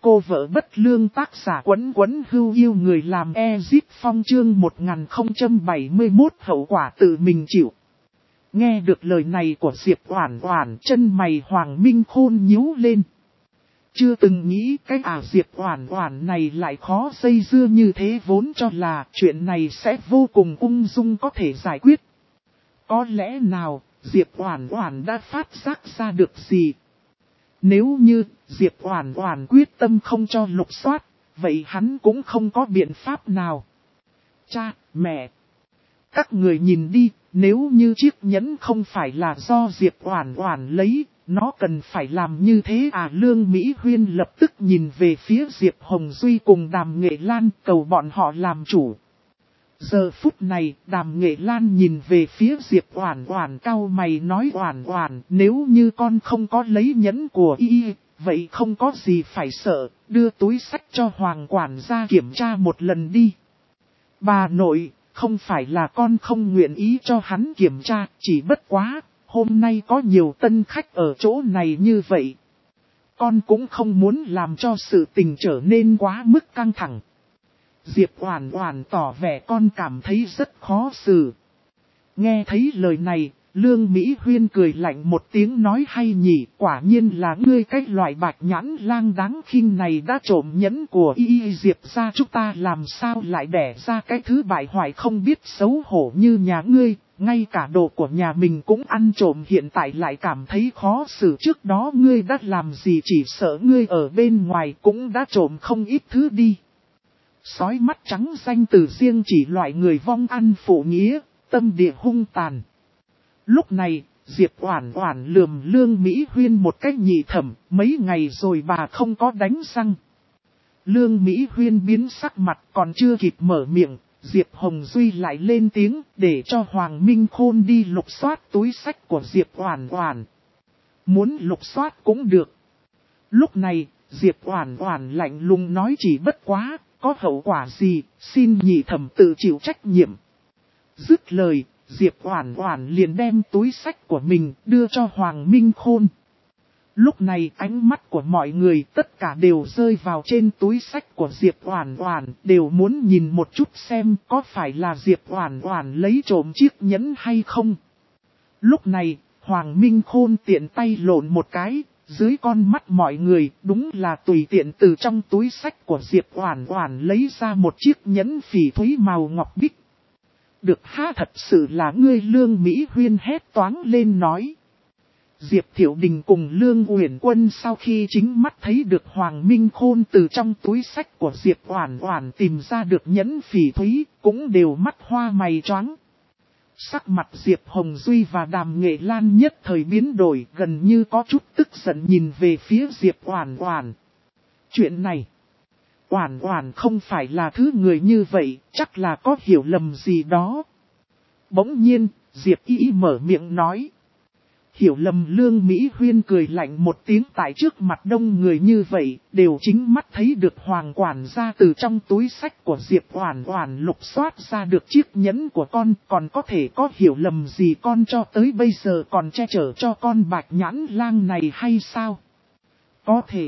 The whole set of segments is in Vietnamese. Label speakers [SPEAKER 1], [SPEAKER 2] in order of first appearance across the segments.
[SPEAKER 1] Cô vợ bất lương tác giả Quấn Quấn Hưu yêu người làm Ezip Phong chương 1071 hậu quả tự mình chịu. Nghe được lời này của Diệp Oản Oản, chân mày Hoàng Minh Khôn nhíu lên. Chưa từng nghĩ cái Diệp Oản Oản này lại khó dây dưa như thế, vốn cho là chuyện này sẽ vô cùng ung dung có thể giải quyết. Có lẽ nào Diệp Oản Oản đã phát giác ra được gì? Nếu như Diệp Oản Oản quyết tâm không cho lục soát, vậy hắn cũng không có biện pháp nào. Cha, mẹ, các người nhìn đi, nếu như chiếc nhẫn không phải là do Diệp Oản Oản lấy, nó cần phải làm như thế à? Lương Mỹ Huyên lập tức nhìn về phía Diệp Hồng Duy cùng Đàm Nghệ Lan, cầu bọn họ làm chủ. Giờ phút này, Đàm Nghệ Lan nhìn về phía Diệp Oản Oản, cau mày nói: Oản Oản, nếu như con không có lấy nhẫn của y, vậy không có gì phải sợ, đưa túi xách cho Hoàng quản gia kiểm tra một lần đi. Bà nội, không phải là con không nguyện ý cho hắn kiểm tra, chỉ bất quá, hôm nay có nhiều tân khách ở chỗ này như vậy. Con cũng không muốn làm cho sự tình trở nên quá mức căng thẳng. Diệp Oản Oản tỏ vẻ con cảm thấy rất khó xử. Nghe thấy lời này, Lương Mỹ Huyên cười lạnh một tiếng nói: hay nhỉ, quả nhiên là ngươi cái loại bạch nhãn lang đáng khinh này đã trộm nhẫn của y. Diệp gia chúng ta làm sao lại đẻ ra cái thứ bại hoại không biết xấu hổ như nhà ngươi, ngay cả đồ của nhà mình cũng ăn trộm, hiện tại lại cảm thấy khó xử. Trước đó ngươi đã làm gì? Chỉ sợ ngươi ở bên ngoài cũng đã trộm không ít thứ đi. Sói mắt trắng danh từ riêng chỉ loại người vong ăn phụ nghĩa, tâm địa hung tàn. Lúc này, Diệp Oản Oản lườm Lương Mỹ Huyên một cách nhị thẩm, mấy ngày rồi bà không có đánh răng. Lương Mỹ Huyên biến sắc mặt, còn chưa kịp mở miệng, Diệp Hồng Duy lại lên tiếng để cho Hoàng Minh Khôn đi lục soát túi xách của Diệp Oản Oản. Muốn lục soát cũng được. Lúc này, Diệp Oản Oản lạnh lùng nói: chỉ bất quá, có hậu quả gì, xin nhị thẩm tự chịu trách nhiệm. Dứt lời, Diệp Oản Oản liền đem túi xách của mình đưa cho Hoàng Minh Khôn. Lúc này ánh mắt của mọi người tất cả đều rơi vào trên túi xách của Diệp Oản Oản, đều muốn nhìn một chút xem có phải là Diệp Oản Oản lấy trộm chiếc nhẫn hay không. Lúc này, Hoàng Minh Khôn tiện tay lộn một cái, dưới con mắt mọi người đúng là tùy tiện từ trong túi xách của Diệp Oản Oản lấy ra một chiếc nhẫn phỉ thúy màu ngọc bích. Được ha, thật sự là ngươi. Lương Mỹ Huyên hét toáng lên nói. Diệp Thiệu Đình cùng Lương Uyển Quân sau khi chính mắt thấy được Hoàng Minh Khôn từ trong túi xách của Diệp Oản Oản tìm ra được nhẫn phỉ thúy, cũng đều mắt hoa mày choáng. Sắc mặt Diệp Hồng Duy và Đàm Nghệ Lan nhất thời biến đổi, gần như có chút tức giận nhìn về phía Diệp Oản Oản. Chuyện này, Oản Oản không phải là thứ người như vậy, chắc là có hiểu lầm gì đó. Bỗng nhiên, Diệp Y mở miệng nói. Hiểu lầm? Lương Mỹ Huyên cười lạnh một tiếng, tại trước mặt đông người như vậy, đều chính mắt thấy được Hoàng quản gia từ trong túi xách của Diệp Oản Oản lục soát ra được chiếc nhẫn của con, còn có thể có hiểu lầm gì? Con cho tới bây giờ còn che chở cho con bạch nhãn lang này hay sao? Có thể.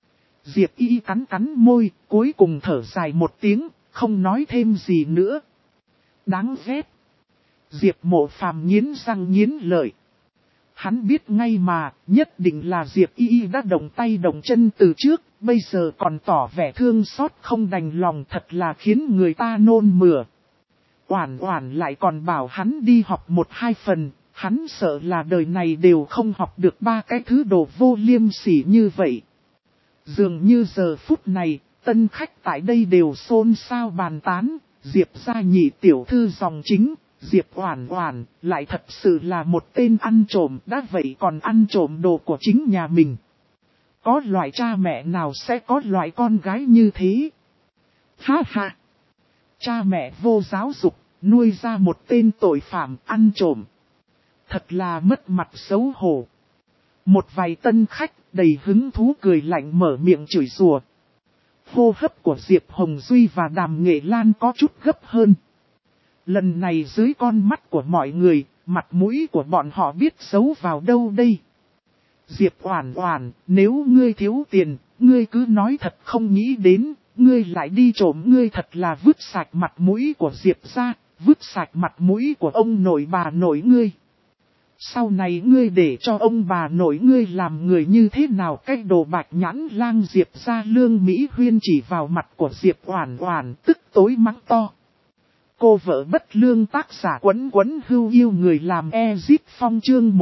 [SPEAKER 1] Diệp Y cắn cắn môi, cuối cùng thở dài một tiếng, không nói thêm gì nữa. Đáng ghét. Diệp Mộ Phàm nghiến răng nghiến lợi. Hắn biết ngay mà, nhất định là Diệp Y đã động tay động chân từ trước, bây giờ còn tỏ vẻ thương xót không đành lòng, thật là khiến người ta nôn mửa. Oản Oản lại còn bảo hắn đi học 1-2 phần, hắn sợ là đời này đều không học được 3 cái thứ đồ vô liêm sỉ như vậy. Dường như giờ phút này, tân khách tại đây đều xôn xao bàn tán, Diệp gia nhị tiểu thư dòng chính. Diệp Oản Oản lại thật sự là một tên ăn trộm, đã vậy còn ăn trộm đồ của chính nhà mình. Có loại cha mẹ nào sẽ có loại con gái như thế? Ha ha! Cha mẹ vô giáo dục, nuôi ra một tên tội phạm ăn trộm. Thật là mất mặt xấu hổ. Một vài tân khách đầy hứng thú cười lạnh mở miệng chửi rủa. Hô hấp của Diệp Hồng Duy và Đàm Nghệ Lan có chút gấp hơn. Lần này dưới con mắt của mọi người, mặt mũi của bọn họ biết giấu vào đâu đây. Diệp Oản Oản, nếu ngươi thiếu tiền, ngươi cứ nói thật không nghĩ đến, ngươi lại đi trộm, ngươi thật là vứt sạch mặt mũi của Diệp gia, vứt sạch mặt mũi của ông nội bà nội ngươi. Sau này ngươi để cho ông bà nội ngươi làm người như thế nào? Cái đồ bạch nhãn lang Diệp gia. Lương Mỹ Huyên chỉ vào mặt của Diệp Oản Oản, tức tối mắng to. Cô vợ bất lương, tác giả Quấn Quấn Hưu yêu người làm Ezip Phong chương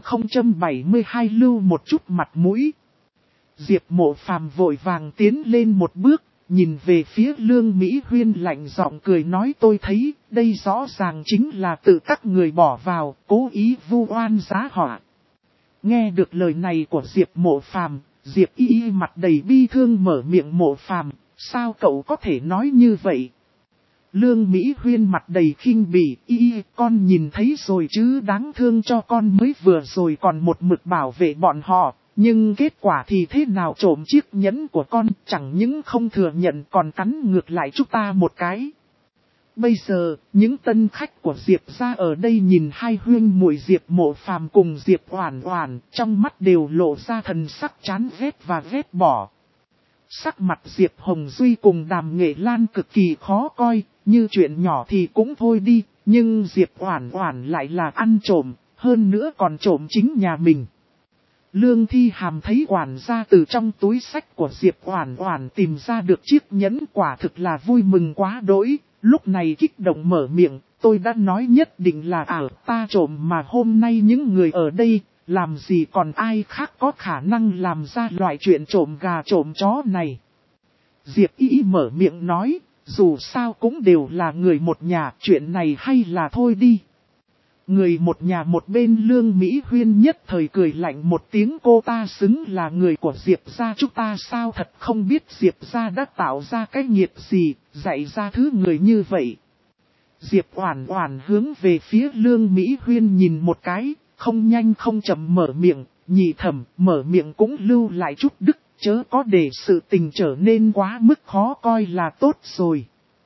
[SPEAKER 1] 1072 lưu một chút mặt mũi. Diệp Mộ Phàm vội vàng tiến lên một bước, nhìn về phía Lương Mỹ Huyên lạnh giọng cười nói, tôi thấy đây rõ ràng chính là tự các người bỏ vào, cố ý vu oan giá họa. Nghe được lời này của Diệp Mộ Phàm, Diệp Y mặt đầy bi thương mở miệng, Mộ Phàm, sao cậu có thể nói như vậy? Lương Mỹ Huyên mặt đầy khinh bỉ, con nhìn thấy rồi chứ, đáng thương cho con mới vừa rồi còn một mực bảo vệ bọn họ, nhưng kết quả thì thế nào? Trộm chiếc nhẫn của con, chẳng những không thừa nhận còn cắn ngược lại chúng ta một cái. Bây giờ, những tân khách của Diệp gia ở đây nhìn hai huyên muội Diệp Mộ Phàm cùng Diệp Oản Oản, trong mắt đều lộ ra thần sắc chán ghét và ghét bỏ. Sắc mặt Diệp Hồng Duy cùng Đàm Nghệ Lan cực kỳ khó coi, như chuyện nhỏ thì cũng thôi đi, nhưng Diệp Oản Oản lại là ăn trộm, hơn nữa còn trộm chính nhà mình. Lương Thi Hàm thấy quản gia từ trong túi sách của Diệp Oản Oản tìm ra được chiếc nhẫn, quả thực là vui mừng quá đỗi, lúc này kích động mở miệng, tôi đã nói nhất định là ta trộm mà, hôm nay những người ở đây, làm gì còn ai khác có khả năng làm ra loại chuyện trộm gà trộm chó này. Diệp Y mở miệng nói, dù sao cũng đều là người một nhà, chuyện này hay là thôi đi. Người một nhà một bên. Lương Mỹ Huyên nhất thời cười lạnh một tiếng, cô ta xứng là người của Diệp gia chúng ta sao? Thật không biết Diệp gia đã tạo ra cái nghiệp gì, dạy ra thứ người như vậy. Diệp Oản Oản hướng về phía Lương Mỹ Huyên nhìn một cái, không nhanh không chậm mở miệng, nhị thẩm, mở miệng cũng lưu lại chút đức, chớ có để sự tình trở nên quá mức khó coi là tốt rồi.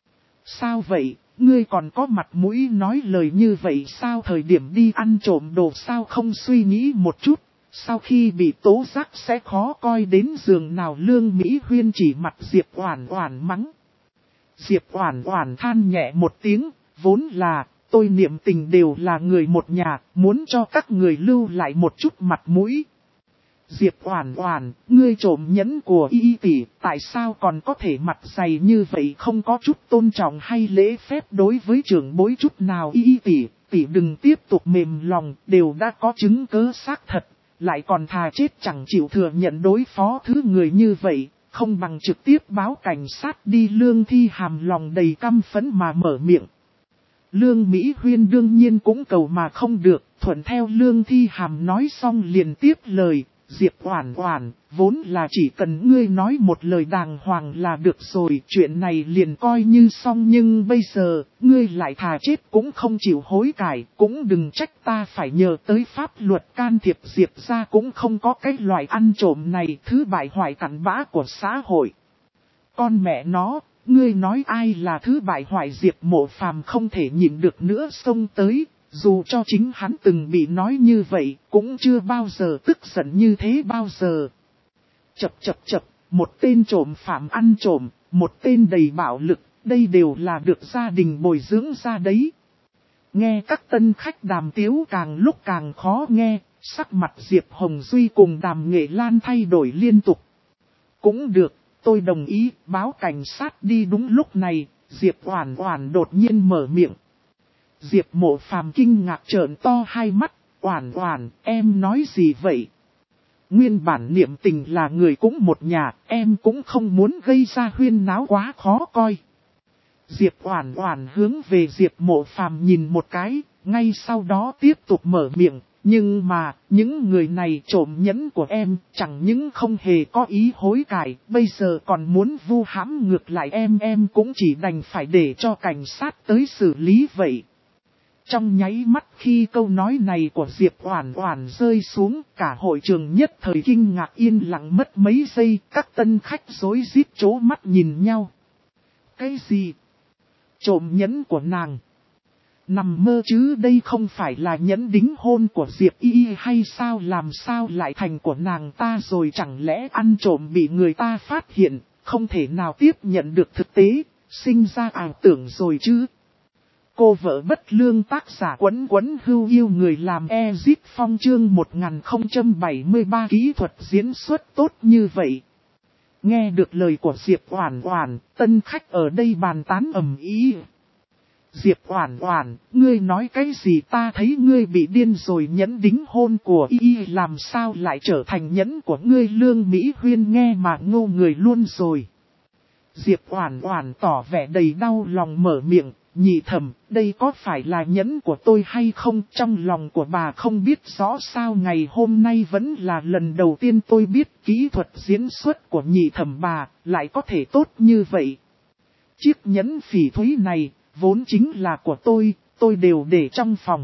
[SPEAKER 1] Sao vậy? Ngươi còn có mặt mũi nói lời như vậy sao? Thời điểm đi ăn trộm đồ sao không suy nghĩ một chút, sau khi bị tố giác sẽ khó coi đến giường nào? Lương Mỹ Huyên chỉ mặt Diệp Oản Oản mắng. Diệp Oản Oản than nhẹ một tiếng, vốn là, tôi niệm tình đều là người một nhà, muốn cho các người lưu lại một chút mặt mũi. Diệp Oản Oản, ngươi trộm nhẫn của Y tỷ, tại sao còn có thể mặt dày như vậy, không có chút tôn trọng hay lễ phép đối với trưởng bối chút nào? Y tỷ đừng tiếp tục mềm lòng, đều đã có chứng cứ xác thật, lại còn thà chết chẳng chịu thừa nhận đối phó thứ người như vậy, không bằng trực tiếp báo cảnh sát đi. Lương Thi Hàm lòng đầy căm phẫn mà mở miệng. Lương Mỹ Huyên đương nhiên cũng cầu mà không được, thuận theo Lương Thi Hàm nói xong liền tiếp lời. Diệp Oản Oản, vốn là chỉ cần ngươi nói một lời đàng hoàng là được rồi, chuyện này liền coi như xong, nhưng bây giờ, ngươi lại thà chết cũng không chịu hối cải, cũng đừng trách ta phải nhờ tới pháp luật can thiệp. Diệp gia cũng không có cái loại ăn trộm này, thứ bại hoại cặn bã của xã hội. Con mẹ nó, ngươi nói ai là thứ bại hoại? Diệp Mộ Phàm không thể nhịn được nữa xông tới. Dù cho chính hắn từng bị nói như vậy, cũng chưa bao giờ tức giận như thế bao giờ. Chập, một tên trộm phạm ăn trộm, một tên đầy bạo lực, đây đều là được gia đình bồi dưỡng ra đấy. Nghe các tân khách đàm tiếu càng lúc càng khó nghe, sắc mặt Diệp Hồng Duy cùng Đàm Nghệ Lan thay đổi liên tục. Cũng được, tôi đồng ý, báo cảnh sát đi. Đúng lúc này, Diệp Oản Oản đột nhiên mở miệng. Diệp Mộ Phàm kinh ngạc trợn to hai mắt, Oản Oản, em nói gì vậy? Nguyên bản niệm tình là người cũng một nhà, em cũng không muốn gây ra huyên náo quá khó coi. Diệp Oản Oản hướng về Diệp Mộ Phàm nhìn một cái, ngay sau đó tiếp tục mở miệng, nhưng mà, những người này trộm nhẫn của em, chẳng những không hề có ý hối cải, bây giờ còn muốn vu hãm ngược lại em cũng chỉ đành phải để cho cảnh sát tới xử lý vậy. Trong nháy mắt khi câu nói này của Diệp Oản Oản rơi xuống, cả hội trường nhất thời kinh ngạc yên lặng mất mấy giây, các tân khách rối rít trố mắt nhìn nhau. Cái gì? Trộm nhẫn của nàng? Nằm mơ chứ, đây không phải là nhẫn đính hôn của Diệp Y hay sao, làm sao lại thành của nàng ta rồi, chẳng lẽ ăn trộm bị người ta phát hiện, không thể nào tiếp nhận được thực tế, sinh ra ảo tưởng rồi chứ. Cô vợ bất lương, tác giả Quấn Quấn Hưu Yêu người làm Ezip Phong, chương 1073. Kỹ thuật diễn xuất tốt như vậy. Nghe được lời của Diệp Oản Oản, tân khách ở đây bàn tán ầm ĩ. Diệp Oản Oản, ngươi nói cái gì, ta thấy ngươi bị điên rồi, nhẫn đính hôn của y làm sao lại trở thành nhẫn của ngươi. Lương Mỹ Huyên nghe mà ngô người luôn rồi. Diệp Oản Oản tỏ vẻ đầy đau lòng mở miệng, nhị thẩm, đây có phải là nhẫn của tôi hay không? Trong lòng của bà không biết rõ sao, ngày hôm nay vẫn là lần đầu tiên tôi biết kỹ thuật diễn xuất của nhị thẩm bà lại có thể tốt như vậy. Chiếc nhẫn phỉ thúy này vốn chính là của tôi đều để trong phòng.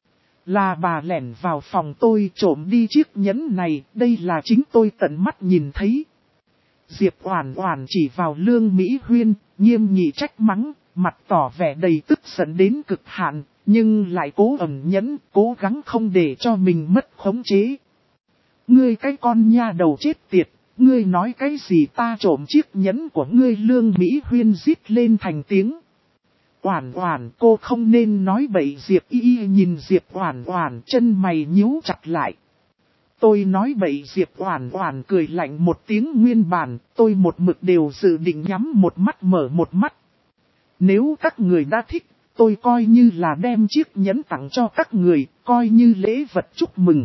[SPEAKER 1] Là bà lẻn vào phòng tôi trộm đi chiếc nhẫn này, đây là chính tôi tận mắt nhìn thấy. Diệp Oản Oản chỉ vào Lương Mỹ Huyên, nghiêm nghị trách mắng, mặt tỏ vẻ đầy tức giận đến cực hạn, nhưng lại cố ẩn nhẫn, cố gắng không để cho mình mất khống chế. Ngươi cái con nha đầu chết tiệt, ngươi nói cái gì, ta trộm chiếc nhẫn của ngươi? Lương Mỹ Huyên rít lên thành tiếng. Oản Oản, cô không nên nói bậy. Diệp Y nhìn Diệp Oản Oản, chân mày nhíu chặt lại. Tôi nói bậy? Diệp Oản Oản cười lạnh một tiếng, nguyên bản tôi một mực đều dự định nhắm một mắt mở một mắt. Nếu các người đã thích, tôi coi như là đem chiếc nhẫn tặng cho các người, coi như lễ vật chúc mừng.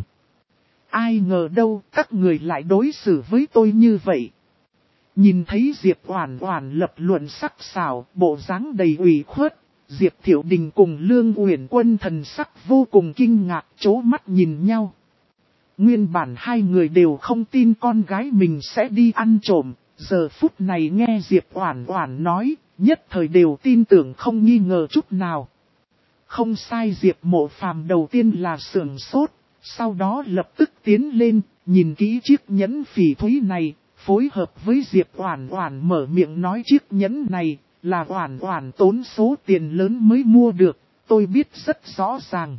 [SPEAKER 1] Ai ngờ đâu, các người lại đối xử với tôi như vậy. Nhìn thấy Diệp Oản Oản lập luận sắc sảo, bộ dáng đầy ủy khuất, Diệp Thiệu Đình cùng Lương Uyển Quân thần sắc vô cùng kinh ngạc, chố mắt nhìn nhau. Nguyên bản hai người đều không tin con gái mình sẽ đi ăn trộm, giờ phút này nghe Diệp Oản Oản nói, nhất thời đều tin tưởng không nghi ngờ chút nào. Không sai, Diệp Mộ Phàm đầu tiên là sửng sốt, sau đó lập tức tiến lên, nhìn kỹ chiếc nhẫn phỉ thúy này, phối hợp với Diệp Oản Oản mở miệng nói chiếc nhẫn này là Oản Oản tốn số tiền lớn mới mua được, tôi biết rất rõ ràng.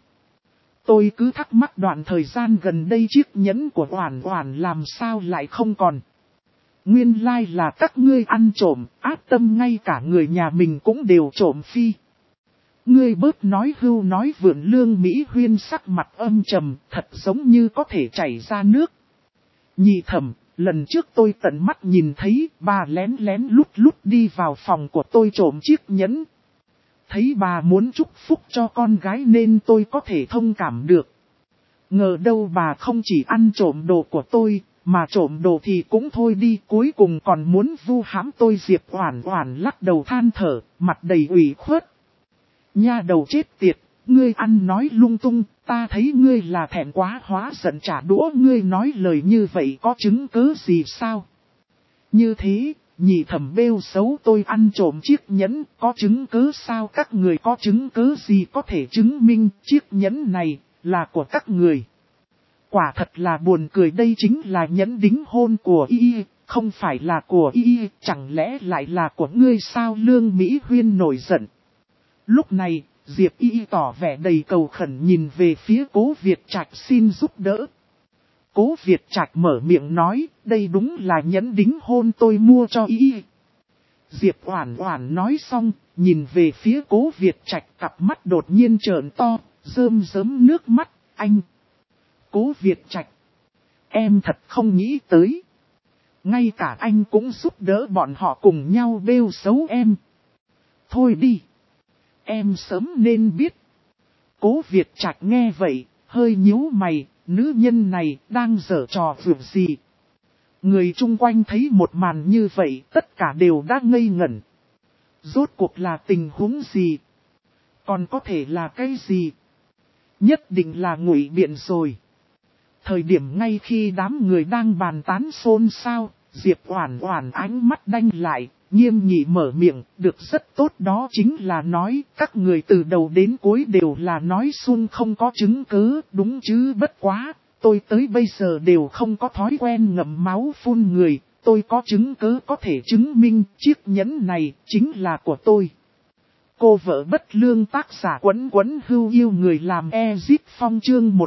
[SPEAKER 1] Tôi cứ thắc mắc đoạn thời gian gần đây chiếc nhẫn của Oản Oản làm sao lại không còn. Nguyên lai là các ngươi ăn trộm, ác tâm, ngay cả người nhà mình cũng đều trộm phi. Ngươi bớt nói hưu nói vượn. Lương Mỹ Huyên sắc mặt âm trầm, thật giống như có thể chảy ra nước. Nhị thẩm, lần trước tôi tận mắt nhìn thấy bà lén lén lút lút đi vào phòng của tôi trộm chiếc nhẫn. Thấy bà muốn chúc phúc cho con gái nên tôi có thể thông cảm được. Ngờ đâu bà không chỉ ăn trộm đồ của tôi, mà trộm đồ thì cũng thôi đi, cuối cùng còn muốn vu hãm tôi. Diệp Oản Oản lắc đầu than thở, mặt đầy ủy khuất. Nha đầu chết tiệt, ngươi ăn nói lung tung, ta thấy ngươi là thẹn quá hóa giận trả đũa. Ngươi nói lời như vậy có chứng cứ gì sao? Như thế, nhị thẩm bêu xấu tôi ăn trộm chiếc nhẫn, có chứng cứ sao? Các người có chứng cứ gì có thể chứng minh chiếc nhẫn này là của các người? Quả thật là buồn cười, đây chính là nhẫn đính hôn của y, không phải là của y, chẳng lẽ lại là của ngươi sao? Lương Mỹ Huyên nổi giận. Lúc này, Diệp Y tỏ vẻ đầy cầu khẩn nhìn về phía Cố Việt Trạch xin giúp đỡ. Cố Việt Trạch mở miệng nói, đây đúng là nhẫn đính hôn tôi mua cho Y. Diệp Oản Oản nói xong, nhìn về phía Cố Việt Trạch, cặp mắt đột nhiên trợn to, rơm rớm nước mắt. Anh! Cố Việt Trạch! Em thật không nghĩ tới. Ngay cả anh cũng giúp đỡ bọn họ cùng nhau bêu xấu em. Thôi đi! Em sớm nên biết. Cố Việt Trạch nghe vậy, hơi nhíu mày, nữ nhân này đang giở trò vượt gì. Người chung quanh thấy một màn như vậy, tất cả đều đã ngây ngẩn. Rốt cuộc là tình huống gì? Còn có thể là cái gì? Nhất định là ngụy biện rồi. Thời điểm ngay khi đám người đang bàn tán xôn xao, Diệp Oản Oản ánh mắt đanh lại, nghiêm nghị mở miệng, được rất tốt, đó chính là nói, các người từ đầu đến cuối đều là nói suông không có chứng cứ, đúng chứ? Bất quá, tôi tới bây giờ đều không có thói quen ngậm máu phun người, tôi có chứng cứ có thể chứng minh chiếc nhẫn này chính là của tôi. Cô vợ bất lương tác giả Quấn Quấn Hưu yêu người làm Ezit Phong chương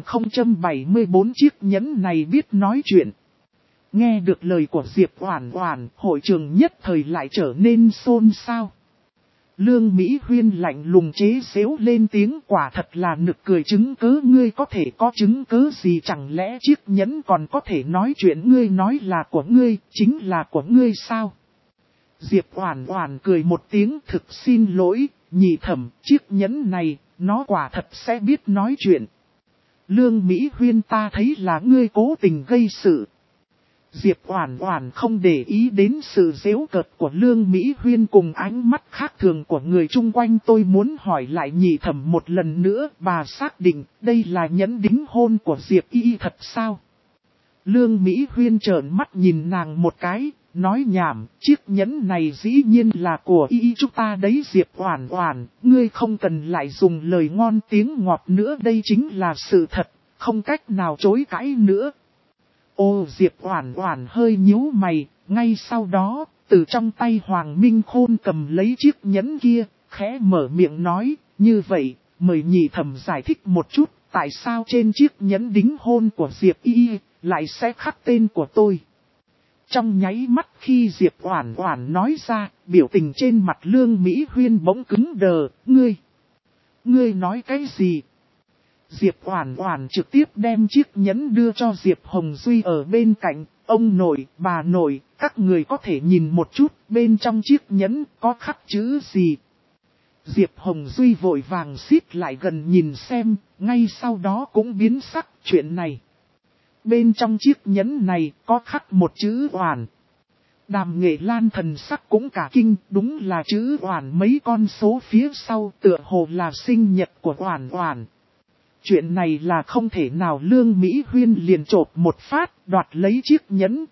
[SPEAKER 1] 1074 chiếc nhẫn này biết nói chuyện. Nghe được lời của Diệp Oản Oản, hội trường nhất thời lại trở nên xôn xao. Lương Mỹ Huyên lạnh lùng chế giễu lên tiếng, quả thật là nực cười, chứng cớ ngươi có thể có chứng cớ gì, chẳng lẽ chiếc nhẫn còn có thể nói chuyện, ngươi nói là của ngươi, chính là của ngươi sao? Diệp Oản Oản cười một tiếng, thực xin lỗi, nhị thẩm, chiếc nhẫn này, nó quả thật sẽ biết nói chuyện. Lương Mỹ Huyên, ta thấy là ngươi cố tình gây sự. Diệp Oản Oản không để ý đến sự giễu cợt của Lương Mỹ Huyên cùng ánh mắt khác thường của người chung quanh. Tôi muốn hỏi lại nhị thẩm một lần nữa, bà xác định đây là nhẫn đính hôn của Diệp Y thật sao? Lương Mỹ Huyên trợn mắt nhìn nàng một cái, nói nhảm, chiếc nhẫn này dĩ nhiên là của Y chúng ta đấy. Diệp Oản Oản, ngươi không cần lại dùng lời ngon tiếng ngọt nữa, đây chính là sự thật, không cách nào chối cãi nữa. Ô, Diệp Oản Oản hơi nhíu mày, ngay sau đó, từ trong tay Hoàng Minh Khôn cầm lấy chiếc nhẫn kia, khẽ mở miệng nói, như vậy, mời nhị thẩm giải thích một chút, tại sao trên chiếc nhẫn đính hôn của Diệp Y lại sẽ khắc tên của tôi. Trong nháy mắt khi Diệp Oản Oản nói ra, biểu tình trên mặt Lương Mỹ Huyên bỗng cứng đờ, ngươi nói cái gì? Diệp Oản Oản trực tiếp đem chiếc nhẫn đưa cho Diệp Hồng Duy ở bên cạnh, ông nội, bà nội, các người có thể nhìn một chút, bên trong chiếc nhẫn có khắc chữ gì? Diệp Hồng Duy vội vàng xít lại gần nhìn xem, ngay sau đó cũng biến sắc, chuyện này. Bên trong chiếc nhẫn này có khắc một chữ Oản. Đàm Nghệ Lan thần sắc cũng cả kinh, đúng là chữ Oản, mấy con số phía sau tựa hồ là sinh nhật của Oản Oản. Chuyện này là không thể nào. Lương Mỹ Huyên liền chộp một phát, đoạt lấy chiếc nhẫn.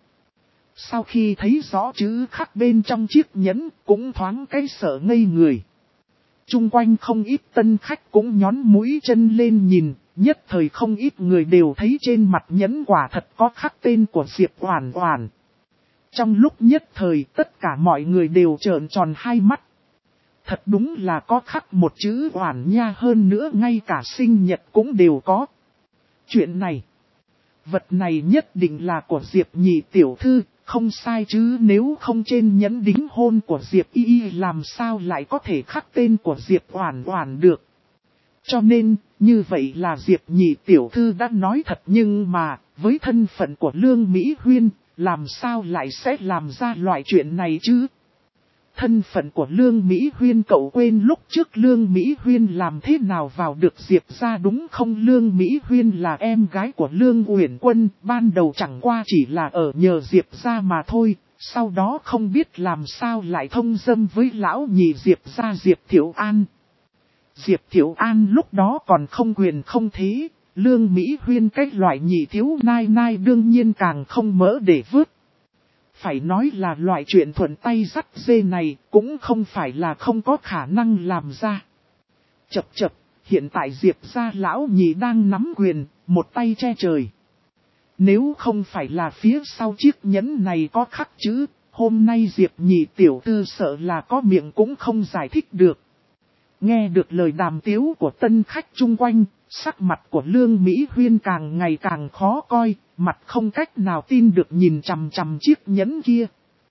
[SPEAKER 1] Sau khi thấy rõ chữ khắc bên trong chiếc nhẫn, cũng thoáng cái sợ ngây người. Chung quanh không ít tân khách cũng nhón mũi chân lên nhìn, nhất thời không ít người đều thấy trên mặt nhẫn quả thật có khắc tên của Diệp Oản Oản. Trong lúc nhất thời tất cả mọi người đều trợn tròn hai mắt. Thật đúng là có khắc một chữ Oản nha, hơn nữa ngay cả sinh nhật cũng đều có. Chuyện này, vật này nhất định là của Diệp nhị tiểu thư, không sai chứ, nếu không trên nhẫn đính hôn của Diệp Y làm sao lại có thể khắc tên của Diệp Oản Oản được. Cho nên, như vậy là Diệp nhị tiểu thư đã nói thật, nhưng mà, với thân phận của Lương Mỹ Huyên, làm sao lại sẽ làm ra loại chuyện này chứ? Thân phận của Lương Mỹ Huyên, cậu quên lúc trước Lương Mỹ Huyên làm thế nào vào được Diệp gia đúng không? Lương Mỹ Huyên là em gái của Lương Uyển Quân, ban đầu chẳng qua chỉ là ở nhờ Diệp gia mà thôi, sau đó không biết làm sao lại thông dâm với lão nhị Diệp gia Diệp Thiệu An. Diệp Thiệu An lúc đó còn không quyền không thế, Lương Mỹ Huyên cái loại nhị thiếu nai nai đương nhiên càng không mỡ để vớt. Phải nói là loại chuyện thuận tay dắt dê này cũng không phải là không có khả năng làm ra. Chập, hiện tại Diệp gia lão nhị đang nắm quyền, một tay che trời. Nếu không phải là phía sau chiếc nhẫn này có khắc chữ, hôm nay Diệp nhị tiểu thư sợ là có miệng cũng không giải thích được. Nghe được lời đàm tiếu của tân khách chung quanh, sắc mặt của Lương Mỹ Huyên càng ngày càng khó coi, mặt không cách nào tin được nhìn chằm chằm chiếc nhẫn kia.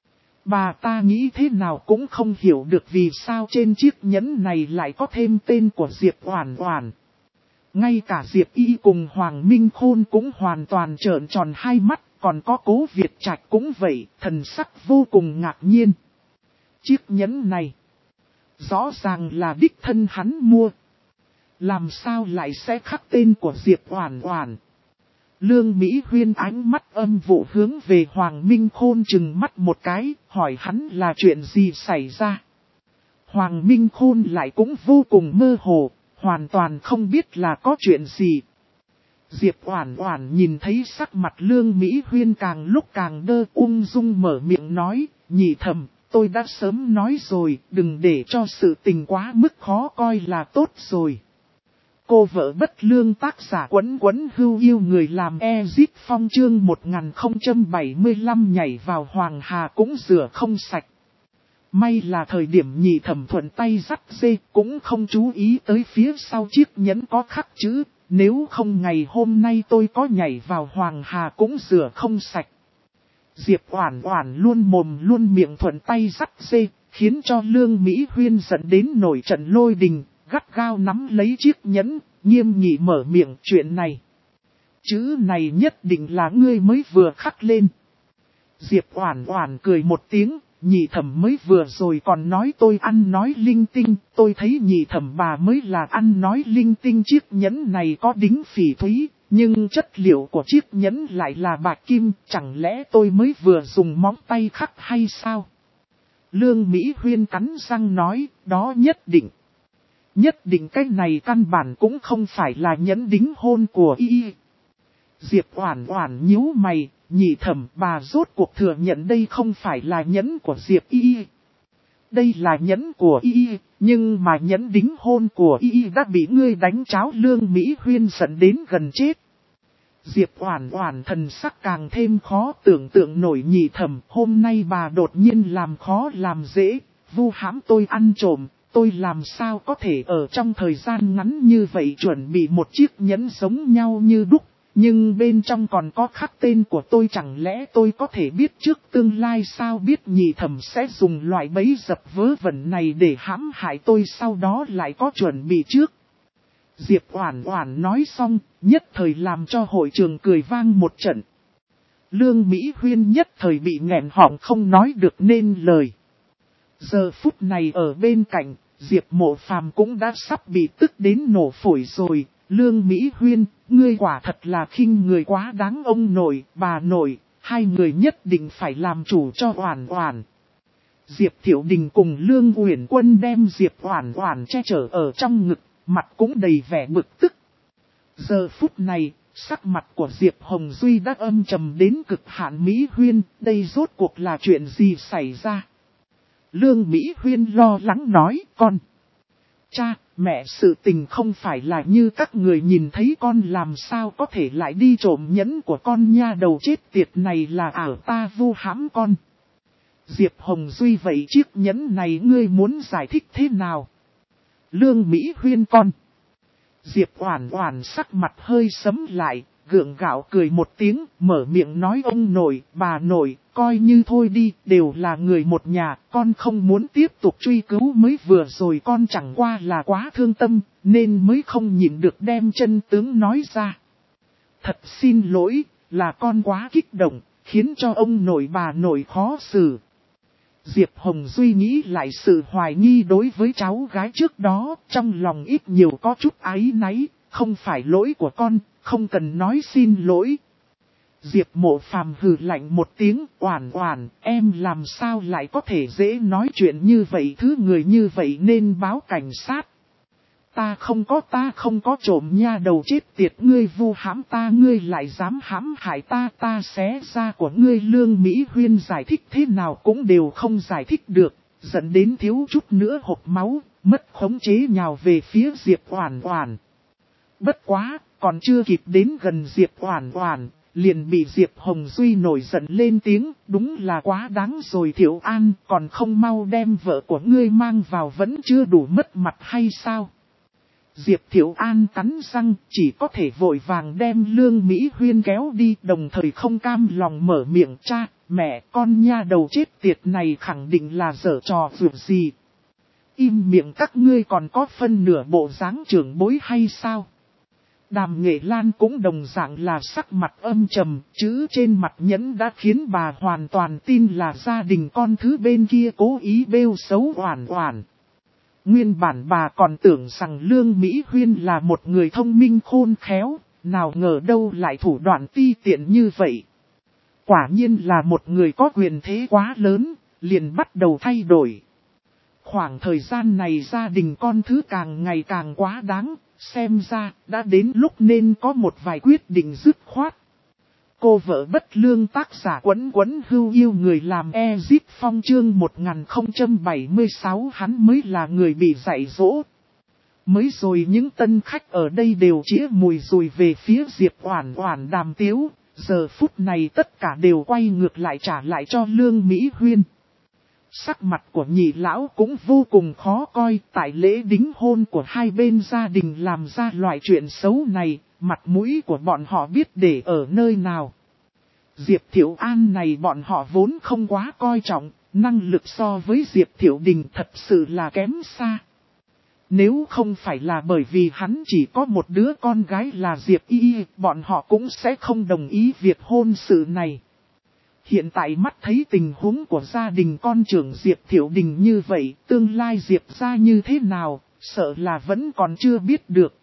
[SPEAKER 1] Bà ta nghĩ thế nào cũng không hiểu được vì sao trên chiếc nhẫn này lại có thêm tên của Diệp Oản Oản. Ngay cả Diệp Y cùng Hoàng Minh Khôn cũng hoàn toàn trợn tròn hai mắt, còn có Cố Việt Trạch cũng vậy, thần sắc vô cùng ngạc nhiên. Chiếc nhẫn này, rõ ràng là đích thân hắn mua. Làm sao lại sẽ khắc tên của Diệp Oản Oản? Lương Mỹ Huyên ánh mắt âm vụ hướng về Hoàng Minh Khôn trừng mắt một cái, hỏi hắn là chuyện gì xảy ra. Hoàng Minh Khôn lại cũng vô cùng mơ hồ, hoàn toàn không biết là có chuyện gì. Diệp Oản Oản nhìn thấy sắc mặt Lương Mỹ Huyên càng lúc càng đơ, ung dung mở miệng nói, nhị thẩm, tôi đã sớm nói rồi, đừng để cho sự tình quá mức khó coi là tốt rồi. Cô vợ bất lương tác giả Quấn Quấn Hưu yêu người làm Ezit Phong chương 1075 nhảy vào Hoàng Hà cũng rửa không sạch. May là thời điểm Nhị Thẩm thuận tay dắt dê cũng không chú ý tới phía sau chiếc nhẫn có khắc chữ, nếu không ngày hôm nay tôi có nhảy vào Hoàng Hà cũng rửa không sạch. Diệp Oản Oản luôn mồm luôn miệng thuận tay dắt dê, khiến cho Lương Mỹ Huyên giận đến nổi trận lôi đình, gắt gao nắm lấy chiếc nhẫn, nghiêm nghị mở miệng chuyện này. Chữ này nhất định là ngươi mới vừa khắc lên. Diệp Oản Oản cười một tiếng, Nhị Thẩm mới vừa rồi còn nói tôi ăn nói linh tinh, tôi thấy Nhị Thẩm bà mới là ăn nói linh tinh, chiếc nhẫn này có đính phỉ thúy, nhưng chất liệu của chiếc nhẫn lại là bạc kim, chẳng lẽ tôi mới vừa dùng móng tay khắc hay sao? Lương Mỹ Huyên cắn răng nói, đó nhất định. Nhất định cái này căn bản cũng không phải là nhẫn đính hôn của y. Diệp Oản Oản nhíu mày, Nhị Thẩm bà rốt cuộc thừa nhận đây không phải là nhẫn của Diệp y. Đây là nhẫn của y, nhưng mà nhẫn đính hôn của y đã bị ngươi đánh tráo. Lương Mỹ Huyên giận đến gần chết. Diệp Oản Oản thần sắc càng thêm khó tưởng tượng nổi. Nhị Thẩm hôm nay bà đột nhiên làm khó làm dễ, vu hãm tôi ăn trộm. Tôi làm sao có thể ở trong thời gian ngắn như vậy chuẩn bị một chiếc nhẫn giống nhau như đúc, nhưng bên trong còn có khắc tên của tôi, chẳng lẽ tôi có thể biết trước tương lai sao? Biết Nhị Thẩm sẽ dùng loại bẫy dập vớ vẩn này để hãm hại tôi, sau đó lại có chuẩn bị trước. Diệp Oản Oản nói xong, nhất thời làm cho hội trường cười vang một trận. Lương Mỹ Huyên nhất thời bị nghẹn họng không nói được nên lời. Giờ phút này ở bên cạnh, Diệp Mộ Phàm cũng đã sắp bị tức đến nổ phổi rồi. Lương Mỹ Huyên, ngươi quả thật là khinh người quá đáng. Ông nội, bà nội, hai người nhất định phải làm chủ cho Oản Oản. Diệp Thiệu Đình cùng Lương Uyển Quân đem Diệp Oản Oản che chở ở trong ngực, mặt cũng đầy vẻ bực tức. Giờ phút này, sắc mặt của Diệp Hồng Duy đã âm trầm đến cực hạn. Mỹ Huyên, đây rốt cuộc là chuyện gì xảy ra? Lương Mỹ Huyên lo lắng nói, con. Cha, mẹ, sự tình không phải là như các người nhìn thấy, con làm sao có thể lại đi trộm nhẫn của con, nha đầu chết tiệt này là ảo ta vu hãm con. Diệp Hồng Duy, vậy chiếc nhẫn này ngươi muốn giải thích thế nào? Lương Mỹ Huyên, con. Diệp Oản Oản sắc mặt hơi sẫm lại, gượng gạo cười một tiếng, mở miệng nói, ông nội, bà nội, coi như thôi đi, đều là người một nhà, con không muốn tiếp tục truy cứu, mới vừa rồi con chẳng qua là quá thương tâm, nên mới không nhịn được đem chân tướng nói ra. Thật xin lỗi, là con quá kích động, khiến cho ông nội bà nội khó xử. Diệp Hồng Duy nghĩ lại sự hoài nghi đối với cháu gái trước đó, trong lòng ít nhiều có chút áy náy, không phải lỗi của con, không cần nói xin lỗi. Diệp Mộ Phàm hừ lạnh một tiếng, Oản Oản, em làm sao lại có thể dễ nói chuyện như vậy, thứ người như vậy nên báo cảnh sát. Ta không có trộm, nha đầu chết tiệt, ngươi vu hãm ta, ngươi lại dám hãm hại ta, ta xé da của ngươi. Lương Mỹ Huyên giải thích thế nào cũng đều không giải thích được, dẫn đến thiếu chút nữa hộc máu, mất khống chế nhào về phía Diệp Oản Oản. Bất quá, còn chưa kịp đến gần Diệp Oản Oản, liền bị Diệp Hồng Duy nổi giận lên tiếng, đúng là quá đáng rồi Thiệu An, còn không mau đem vợ của ngươi mang vào, vẫn chưa đủ mất mặt hay sao? Diệp Thiệu An cắn răng, chỉ có thể vội vàng đem Lương Mỹ Huyên kéo đi, đồng thời không cam lòng mở miệng, cha, mẹ, con nha đầu chết tiệt này khẳng định là giở trò vượt gì. Im miệng các ngươi, còn có phân nửa bộ dáng trưởng bối hay sao? Đàm Nghệ Lan cũng đồng dạng là sắc mặt âm trầm, chữ trên mặt nhẫn đã khiến bà hoàn toàn tin là gia đình con thứ bên kia cố ý bêu xấu Oản Oản. Nguyên bản bà còn tưởng rằng Lương Mỹ Huyên là một người thông minh khôn khéo, nào ngờ đâu lại thủ đoạn ti tiện như vậy. Quả nhiên là một người có quyền thế quá lớn, liền bắt đầu thay đổi. Khoảng thời gian này gia đình con thứ càng ngày càng quá đáng, xem ra đã đến lúc nên có một vài quyết định dứt khoát. Cô vợ bất lương, tác giả Quấn Quấn Hưu Yêu người làm Ezip Phong, chương 1076. Hắn mới là người bị dạy dỗ. Mới rồi những tân khách ở đây đều chĩa mùi dùi về phía Diệp Oản Oản đàm tiếu, giờ phút này tất cả đều quay ngược lại trả lại cho Lương Mỹ Huyên. Sắc mặt của nhị lão cũng vô cùng khó coi, tại lễ đính hôn của hai bên gia đình làm ra loại chuyện xấu này, mặt mũi của bọn họ biết để ở nơi nào. Diệp Thiệu An này bọn họ vốn không quá coi trọng, năng lực so với Diệp Thiệu Đình thật sự là kém xa. Nếu không phải là bởi vì hắn chỉ có một đứa con gái là Diệp Y, bọn họ cũng sẽ không đồng ý việc hôn sự này. Hiện tại mắt thấy tình huống của gia đình con trưởng Diệp Thiệu Đình như vậy, tương lai Diệp gia như thế nào, sợ là vẫn còn chưa biết được.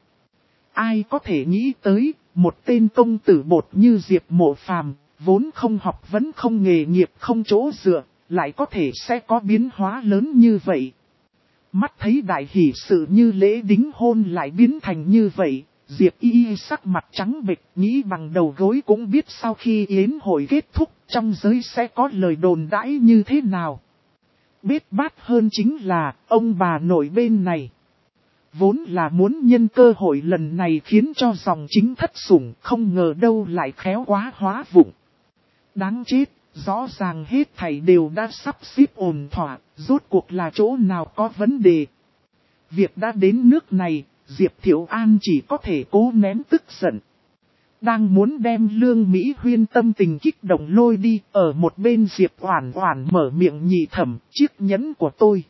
[SPEAKER 1] Ai có thể nghĩ tới, một tên công tử bột như Diệp Mộ Phàm, vốn không học vấn không nghề nghiệp không chỗ dựa, lại có thể sẽ có biến hóa lớn như vậy. Mắt thấy đại hỷ sự như lễ đính hôn lại biến thành như vậy, Diệp Y sắc mặt trắng bệch, nghĩ bằng đầu gối cũng biết sau khi yến hội kết thúc, trong giới sẽ có lời đồn đãi như thế nào. Bết bát hơn chính là, ông bà nội bên này. Vốn là muốn nhân cơ hội lần này khiến cho dòng chính thất sủng, không ngờ đâu lại khéo quá hóa vụng. Đáng chết, rõ ràng hết thảy đều đã sắp xếp ổn thỏa, rốt cuộc là chỗ nào có vấn đề. Việc đã đến nước này, Diệp Thiệu An chỉ có thể cố nén tức giận. Đang muốn đem Lương Mỹ Huyên tâm tình kích động lôi đi, ở một bên Diệp Oản Oản mở miệng nhị thẩm, chiếc nhẫn của tôi.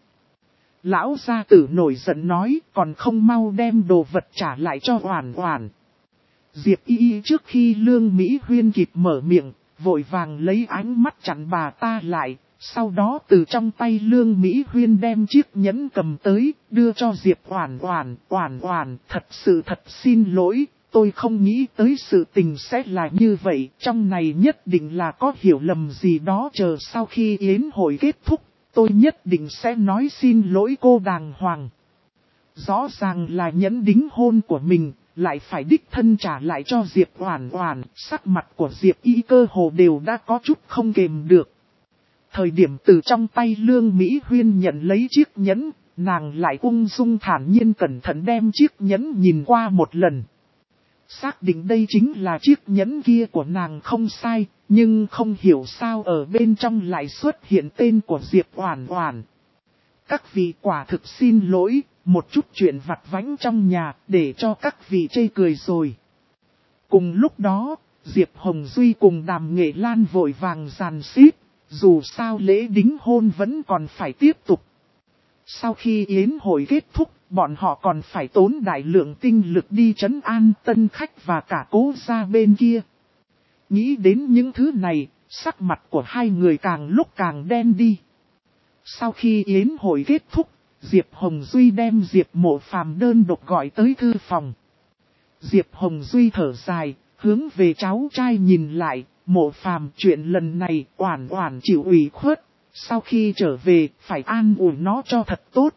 [SPEAKER 1] Lão gia tử nổi giận nói, còn không mau đem đồ vật trả lại cho Oản Oản. Diệp Y trước khi Lương Mỹ Huyên kịp mở miệng, vội vàng lấy ánh mắt chặn bà ta lại, sau đó từ trong tay Lương Mỹ Huyên đem chiếc nhẫn cầm tới, đưa cho Diệp Oản Oản. Oản Oản, thật sự thật xin lỗi, tôi không nghĩ tới sự tình sẽ là như vậy, trong này nhất định là có hiểu lầm gì đó, chờ sau khi yến hội kết thúc, tôi nhất định sẽ nói xin lỗi cô đàng hoàng. Rõ ràng là nhẫn đính hôn của mình, lại phải đích thân trả lại cho Diệp Oản Oản, sắc mặt của Diệp Y cơ hồ đều đã có chút không kềm được. Thời điểm từ trong tay Lương Mỹ Huyên nhận lấy chiếc nhẫn, nàng lại ung dung thản nhiên cẩn thận đem chiếc nhẫn nhìn qua một lần. Xác định đây chính là chiếc nhẫn kia của nàng không sai, nhưng không hiểu sao ở bên trong lại xuất hiện tên của Diệp Oản Oản. Các vị quả thực xin lỗi, một chút chuyện vặt vãnh trong nhà để cho các vị chê cười rồi. Cùng lúc đó, Diệp Hồng Duy cùng Đàm Nghệ Lan vội vàng dàn xếp, dù sao lễ đính hôn vẫn còn phải tiếp tục. Sau khi yến hội kết thúc, bọn họ còn phải tốn đại lượng tinh lực đi trấn an tân khách và cả cố gia bên kia. Nghĩ đến những thứ này, sắc mặt của hai người càng lúc càng đen đi. Sau khi yến hội kết thúc, Diệp Hồng Duy đem Diệp Mộ Phàm đơn độc gọi tới thư phòng. Diệp Hồng Duy thở dài, hướng về cháu trai nhìn lại, Mộ Phàm, chuyện lần này Oản Oản chịu ủy khuất, sau khi trở về phải an ủi nó cho thật tốt.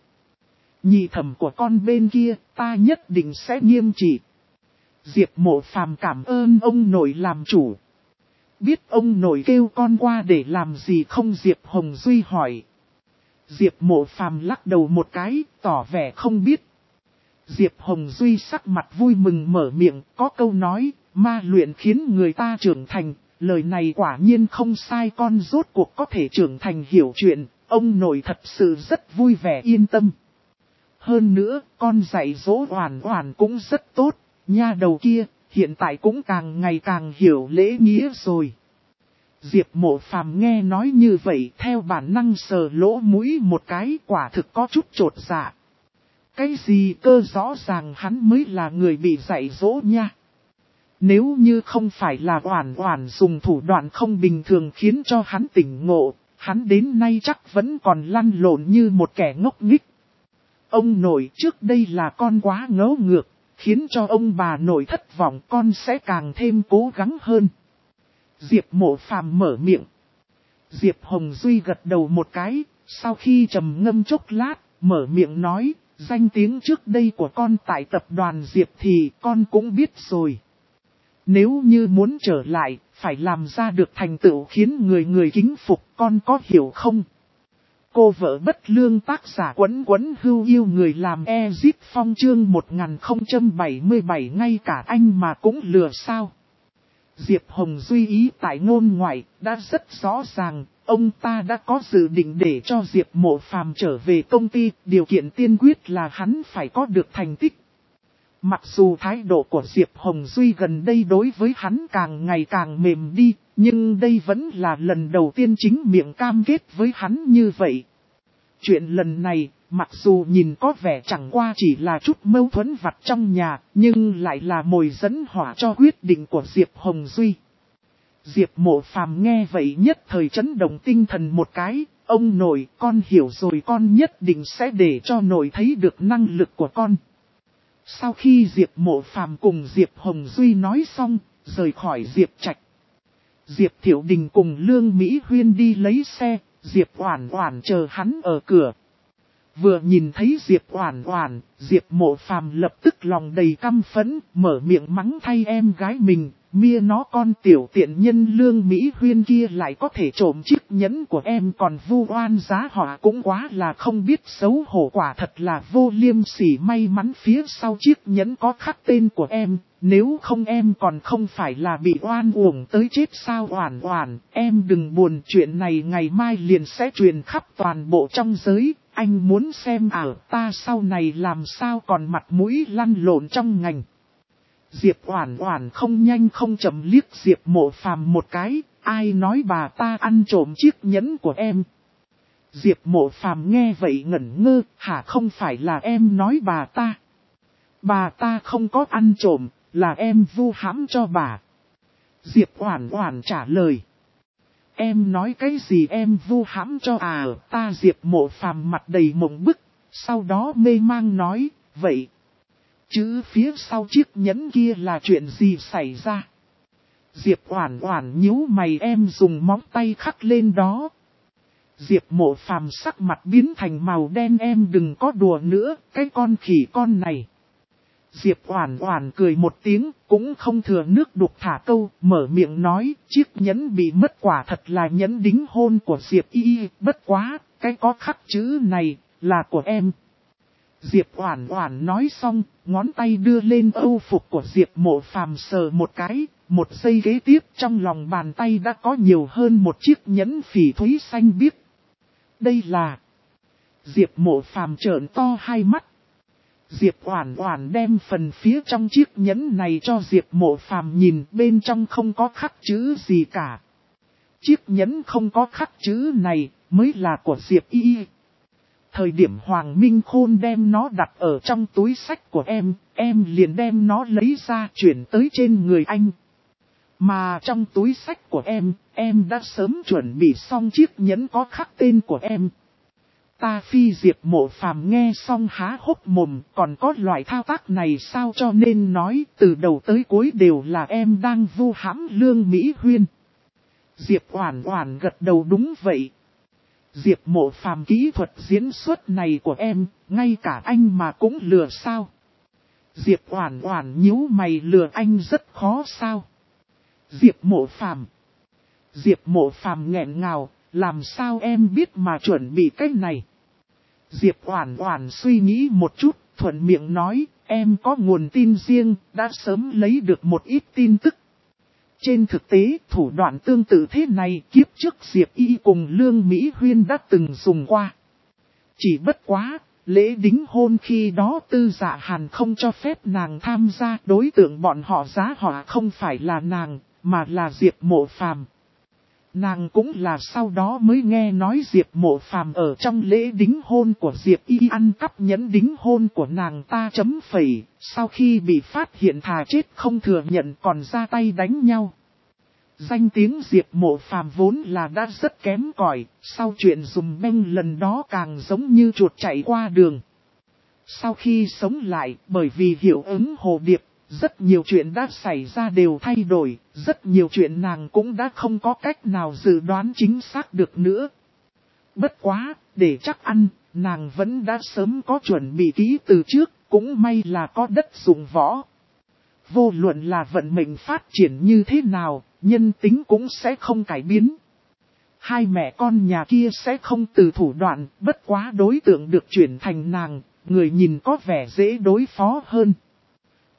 [SPEAKER 1] Nhị thẩm của con bên kia, ta nhất định sẽ nghiêm trị. Diệp Mộ Phàm cảm ơn ông nội làm chủ. Biết ông nội kêu con qua để làm gì không? Diệp Hồng Duy hỏi. Diệp Mộ Phàm lắc đầu một cái, tỏ vẻ không biết. Diệp Hồng Duy sắc mặt vui mừng mở miệng, có câu nói, ma luyện khiến người ta trưởng thành, lời này quả nhiên không sai, con rốt cuộc có thể trưởng thành hiểu chuyện, ông nội thật sự rất vui vẻ yên tâm. Hơn nữa, con dạy dỗ Oản Oản cũng rất tốt, nha đầu kia, hiện tại cũng càng ngày càng hiểu lễ nghĩa rồi. Diệp Mộ Phàm nghe nói như vậy theo bản năng sờ lỗ mũi một cái, quả thực có chút chột dạ. Cái gì cơ, rõ ràng hắn mới là người bị dạy dỗ nha. Nếu như không phải là Oản Oản dùng thủ đoạn không bình thường khiến cho hắn tỉnh ngộ, hắn đến nay chắc vẫn còn lăn lộn như một kẻ ngốc nghếch. Ông nội, trước đây là con quá ngấu ngược, khiến cho ông bà nội thất vọng, con sẽ càng thêm cố gắng hơn. Diệp Mộ Phàm mở miệng. Diệp Hồng Duy gật đầu một cái, sau khi trầm ngâm chốc lát, mở miệng nói, danh tiếng trước đây của con tại tập đoàn Diệp thì con cũng biết rồi. Nếu như muốn trở lại, phải làm ra được thành tựu khiến người người kính phục, con có hiểu không? Cô vợ bất lương tác giả Quấn Quấn Hưu yêu người làm Ezip Phong chương 1077 ngay cả anh mà cũng lừa sao? Diệp Hồng Duy ý tại ngôn ngoại đã rất rõ ràng, ông ta đã có dự định để cho Diệp Mộ Phàm trở về công ty, điều kiện tiên quyết là hắn phải có được thành tích. Mặc dù thái độ của Diệp Hồng Duy gần đây đối với hắn càng ngày càng mềm đi, nhưng đây vẫn là lần đầu tiên chính miệng cam kết với hắn như vậy. Chuyện lần này, mặc dù nhìn có vẻ chẳng qua chỉ là chút mâu thuẫn vặt trong nhà, nhưng lại là mồi dẫn hỏa cho quyết định của Diệp Hồng Duy. Diệp Mộ Phàm nghe vậy nhất thời chấn động tinh thần một cái, ông nội, con hiểu rồi, con nhất định sẽ để cho nội thấy được năng lực của con. Sau khi Diệp Mộ Phàm cùng Diệp Hồng Duy nói xong, rời khỏi Diệp Trạch. Diệp Thiệu Đình cùng Lương Mỹ Huyên đi lấy xe, Diệp Oản Oản chờ hắn ở cửa. Vừa nhìn thấy Diệp Oản Oản, Diệp Mộ Phàm lập tức lòng đầy căm phẫn, mở miệng mắng thay em gái mình, mia nó con tiểu tiện nhân Lương Mỹ Huyên kia lại có thể trộm chiếc nhẫn của em, còn vu oan giá họa cũng quá là không biết xấu hổ, quả thật là vô liêm sỉ. May mắn phía sau chiếc nhẫn có khắc tên của em, nếu không em còn không phải là bị oan uổng tới chết sao. Oản Oản, em đừng buồn, chuyện này ngày mai liền sẽ truyền khắp toàn bộ trong giới. Anh muốn xem ta sau này làm sao còn mặt mũi lăn lộn trong ngành. Diệp Oản Oản không nhanh không chậm liếc Diệp Mộ Phàm một cái, ai nói bà ta ăn trộm chiếc nhẫn của em. Diệp Mộ Phàm nghe vậy ngẩn ngơ, hả, không phải là em nói bà ta. Bà ta không có ăn trộm, là em vu hãm cho bà. Diệp Oản Oản trả lời. Em nói cái gì, em vu hãm cho ta? Diệp Mộ Phàm mặt đầy mộng bức, sau đó mê mang nói, vậy chứ phía sau chiếc nhẫn kia là chuyện gì xảy ra? Diệp Oản Oản nhíu mày, em dùng móng tay khắc lên đó. Diệp Mộ Phàm sắc mặt biến thành màu đen, em đừng có đùa nữa, cái con khỉ con này. Diệp Oản Oản cười một tiếng, cũng không thừa nước đục thả câu, mở miệng nói, chiếc nhẫn bị mất quả thật là nhẫn đính hôn của Diệp Y, bất quá, cái có khắc chữ này, là của em. Diệp Oản Oản nói xong, ngón tay đưa lên âu phục của Diệp Mộ Phàm sờ một cái, một giây kế tiếp trong lòng bàn tay đã có nhiều hơn một chiếc nhẫn phỉ thúy xanh biếc. Đây là... Diệp Mộ Phàm trợn to hai mắt. Diệp Oản Oản đem phần phía trong chiếc nhẫn này cho Diệp Mộ Phàm nhìn, bên trong không có khắc chữ gì cả. Chiếc nhẫn không có khắc chữ này mới là của Diệp Y. Thời điểm Hoàng Minh Khôn đem nó đặt ở trong túi sách của em liền đem nó lấy ra chuyển tới trên người anh. Mà trong túi sách của em đã sớm chuẩn bị xong chiếc nhẫn có khắc tên của em. Ta phi. Diệp Mộ Phàm nghe xong há hốc mồm, còn có loại thao tác này sao, cho nên nói từ đầu tới cuối đều là em đang vu hãm Lương Mỹ Huyên. Diệp Oản Oản gật đầu, đúng vậy. Diệp Mộ Phàm, kỹ thuật diễn xuất này của em, ngay cả anh mà cũng lừa sao? Diệp Oản Oản nhíu mày, lừa anh rất khó sao? Diệp Mộ Phàm. Diệp Mộ Phàm nghẹn ngào, làm sao em biết mà chuẩn bị cái này? Diệp Oản Oản suy nghĩ một chút, thuận miệng nói, em có nguồn tin riêng, đã sớm lấy được một ít tin tức. Trên thực tế, thủ đoạn tương tự thế này kiếp trước Diệp Y cùng Lương Mỹ Huyên đã từng dùng qua. Chỉ bất quá, lễ đính hôn khi đó Tư Dạ Hàn không cho phép nàng tham gia, đối tượng bọn họ giá họa không phải là nàng, mà là Diệp Mộ Phàm. Nàng cũng là sau đó mới nghe nói Diệp Mộ Phàm ở trong lễ đính hôn của Diệp Y ăn cắp nhẫn đính hôn của nàng ta . Sau khi bị phát hiện thà chết không thừa nhận còn ra tay đánh nhau. Danh tiếng Diệp Mộ Phàm vốn là đã rất kém cỏi, sau chuyện dùm beng lần đó càng giống như chuột chạy qua đường. Sau khi sống lại, bởi vì hiệu ứng hồ điệp, rất nhiều chuyện đã xảy ra đều thay đổi, rất nhiều chuyện nàng cũng đã không có cách nào dự đoán chính xác được nữa. Bất quá, để chắc ăn, nàng vẫn đã sớm có chuẩn bị kỹ từ trước, cũng may là có đất dụng võ. Vô luận là vận mệnh phát triển như thế nào, nhân tính cũng sẽ không cải biến. Hai mẹ con nhà kia sẽ không từ thủ đoạn, bất quá đối tượng được chuyển thành nàng, người nhìn có vẻ dễ đối phó hơn.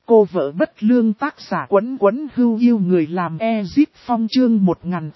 [SPEAKER 1] Cô vợ bất lương tác giả Quấn Quấn Hưu yêu người làm Ezip Phong chương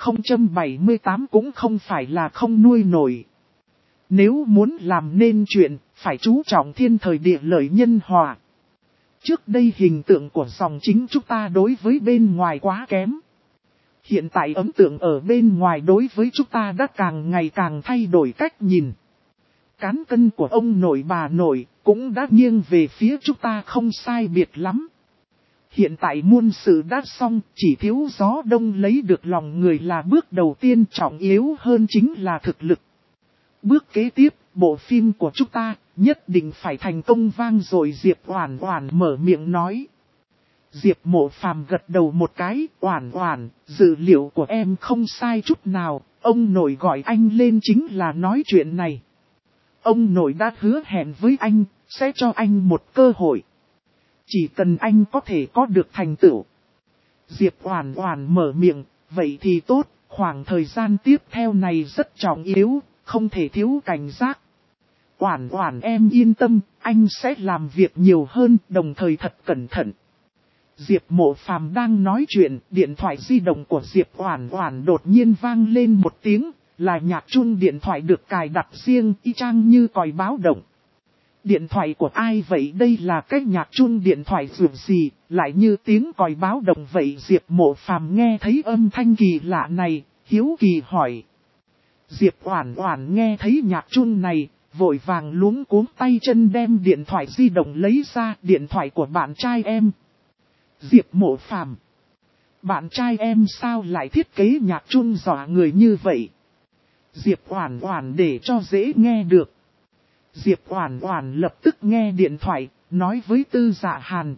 [SPEAKER 1] 1078 cũng không phải là không nuôi nổi. Nếu muốn làm nên chuyện, phải chú trọng thiên thời địa lợi nhân hòa. Trước đây hình tượng của dòng chính chúng ta đối với bên ngoài quá kém. Hiện tại ấn tượng ở bên ngoài đối với chúng ta đã càng ngày càng thay đổi cách nhìn. Cán cân của ông nội bà nội cũng đã nghiêng về phía chúng ta không sai biệt lắm. Hiện tại muôn sự đã xong, chỉ thiếu gió đông lấy được lòng người là bước đầu tiên, trọng yếu hơn chính là thực lực. Bước kế tiếp, bộ phim của chúng ta nhất định phải thành công vang rồi. Diệp Oản Oản mở miệng nói. Diệp Mộ Phàm gật đầu một cái, Oản Oản, dữ liệu của em không sai chút nào, ông nội gọi anh lên chính là nói chuyện này. Ông nội đã hứa hẹn với anh, sẽ cho anh một cơ hội. Chỉ cần anh có thể có được thành tựu. Diệp Oản Oản mở miệng, vậy thì tốt, khoảng thời gian tiếp theo này rất trọng yếu, không thể thiếu cảnh giác. Oản Oản em yên tâm, anh sẽ làm việc nhiều hơn, đồng thời thật cẩn thận. Diệp Mộ Phàm đang nói chuyện, điện thoại di động của Diệp Oản Oản đột nhiên vang lên một tiếng, là nhạc chuông điện thoại được cài đặt riêng, y chang như còi báo động. Điện thoại của ai vậy? Đây là cái nhạc chuông điện thoại dù gì, lại như tiếng còi báo động vậy? Diệp Mộ Phàm nghe thấy âm thanh kỳ lạ này, hiếu kỳ hỏi. Diệp Oản Oản nghe thấy nhạc chuông này, vội vàng luống cuống tay chân đem điện thoại di động lấy ra, điện thoại của bạn trai em. Diệp Mộ Phàm, bạn trai em sao lại thiết kế nhạc chuông dọa người như vậy? Diệp Oản Oản để cho dễ nghe được. Diệp Oản Oản lập tức nghe điện thoại, nói với Tư Dạ Hàn,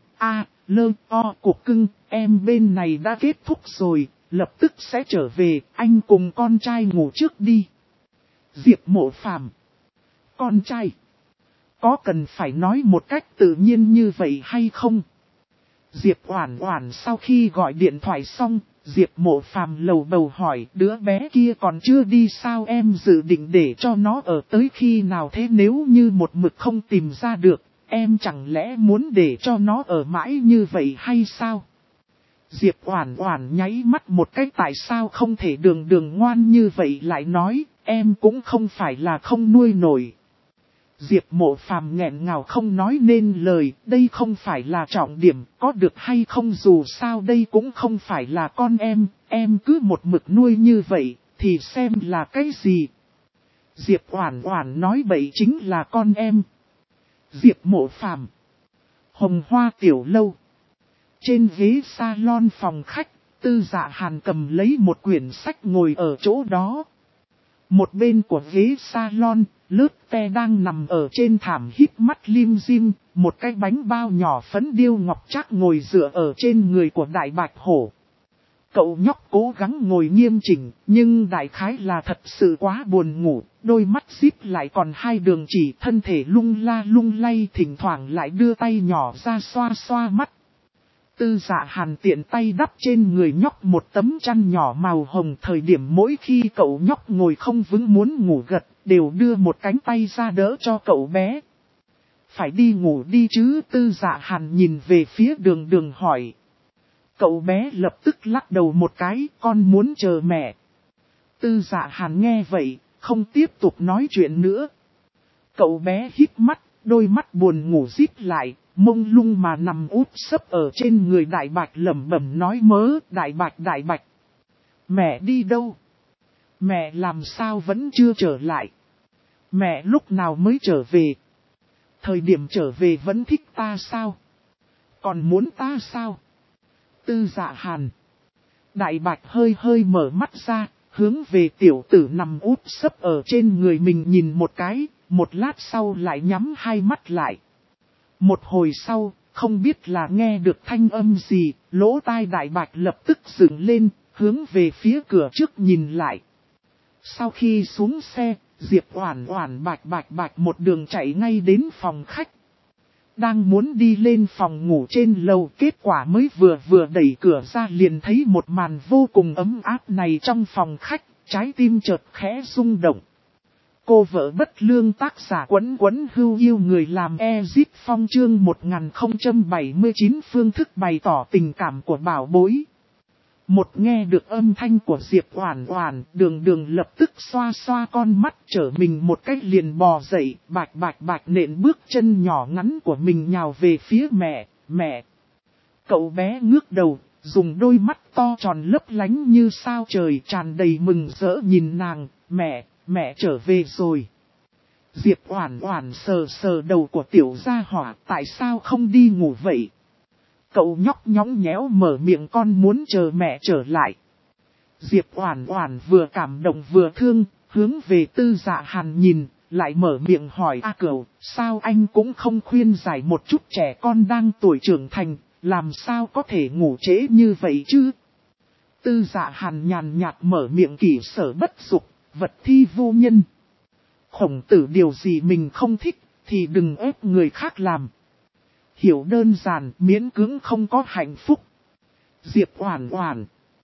[SPEAKER 1] cục cưng, em bên này đã kết thúc rồi, lập tức sẽ trở về, anh cùng con trai ngủ trước đi. Diệp Mộ Phàm, con trai, có cần phải nói một cách tự nhiên như vậy hay không? Diệp Oản Oản sau khi gọi điện thoại xong, Diệp Mộ Phàm lầu bầu hỏi, đứa bé kia còn chưa đi sao, em dự định để cho nó ở tới khi nào thế? Nếu như một mực không tìm ra được, em chẳng lẽ muốn để cho nó ở mãi như vậy hay sao? Diệp Oản Oản nháy mắt một cái, tại sao không thể đường ngoan như vậy lại nói, em cũng không phải là không nuôi nổi. Diệp Mộ Phàm nghẹn ngào không nói nên lời, đây không phải là trọng điểm, có được hay không dù sao đây cũng không phải là con em cứ một mực nuôi như vậy, thì xem là cái gì? Diệp Oản Oản nói bậy chính là con em. Diệp Mộ Phàm, Hồng Hoa tiểu lâu. Trên ghế salon phòng khách, Tư Dạ Hàn cầm lấy một quyển sách ngồi ở chỗ đó. Một bên của ghế salon, Lướt Te đang nằm ở trên thảm híp mắt lim dim, một cái bánh bao nhỏ phấn điêu ngọc trác ngồi dựa ở trên người của Đại Bạch Hổ. Cậu nhóc cố gắng ngồi nghiêm chỉnh, nhưng đại khái là thật sự quá buồn ngủ, đôi mắt díp lại còn hai đường chỉ, thân thể lung la lung lay, thỉnh thoảng lại đưa tay nhỏ ra xoa xoa mắt. Tư Dạ Hàn tiện tay đắp trên người nhóc một tấm chăn nhỏ màu hồng, thời điểm mỗi khi cậu nhóc ngồi không vững muốn ngủ gật, đều đưa một cánh tay ra đỡ cho cậu bé. Phải đi ngủ đi chứ? Tư Dạ Hàn nhìn về phía Đường hỏi. Cậu bé lập tức lắc đầu một cái, con muốn chờ mẹ. Tư Dạ Hàn nghe vậy, không tiếp tục nói chuyện nữa. Cậu bé híp mắt, đôi mắt buồn ngủ díp lại, mông lung mà nằm úp sấp ở trên người Đại Bạch, lẩm bẩm nói mớ, Đại Bạch. Mẹ đi đâu? Mẹ làm sao vẫn chưa trở lại? Mẹ lúc nào mới trở về? Thời điểm trở về vẫn thích ta sao? Còn muốn ta sao? Tư Dạ Hàn. Đại Bạch hơi mở mắt ra, hướng về tiểu tử nằm úp sấp ở trên người mình nhìn một cái, một lát sau lại nhắm hai mắt lại. Một hồi sau, không biết là nghe được thanh âm gì, lỗ tai Đại Bạch lập tức dựng lên, hướng về phía cửa trước nhìn lại. Sau khi xuống xe, Diệp Oản Oản Bạch một đường chạy ngay đến phòng khách. Đang muốn đi lên phòng ngủ trên lầu, kết quả mới vừa đẩy cửa ra liền thấy một màn vô cùng ấm áp này trong phòng khách, trái tim chợt khẽ rung động. Cô vợ bất lương tác giả Quấn Quấn Hưu yêu người làm Ezip Phong chương 1079 phương thức bày tỏ tình cảm của bảo bối. Một nghe được âm thanh của Diệp Oản Oản, Đường Đường lập tức xoa xoa con mắt trở mình một cách liền bò dậy, bạch nện bước chân nhỏ ngắn của mình nhào về phía mẹ, mẹ. Cậu bé ngước đầu, dùng đôi mắt to tròn lấp lánh như sao trời tràn đầy mừng rỡ nhìn nàng, mẹ trở về rồi. Diệp Oản Oản sờ sờ đầu của tiểu gia hỏa, tại sao không đi ngủ vậy? Cậu nhóc nhõng nhẽo mở miệng, con muốn chờ mẹ trở lại. Diệp Oản Oản vừa cảm động vừa thương, hướng về Tư Dạ Hàn nhìn, lại mở miệng hỏi A Cửu, sao anh cũng không khuyên giải một chút, trẻ con đang tuổi trưởng thành, làm sao có thể ngủ trễ như vậy chứ? Tư Dạ Hàn nhàn nhạt mở miệng, kỷ sở bất dục, vật thi vô nhân. Khổng Tử điều gì mình không thích, thì đừng ép người khác làm. Hiểu đơn giản, miễn cưỡng không có hạnh phúc. Diệp Oản Oản,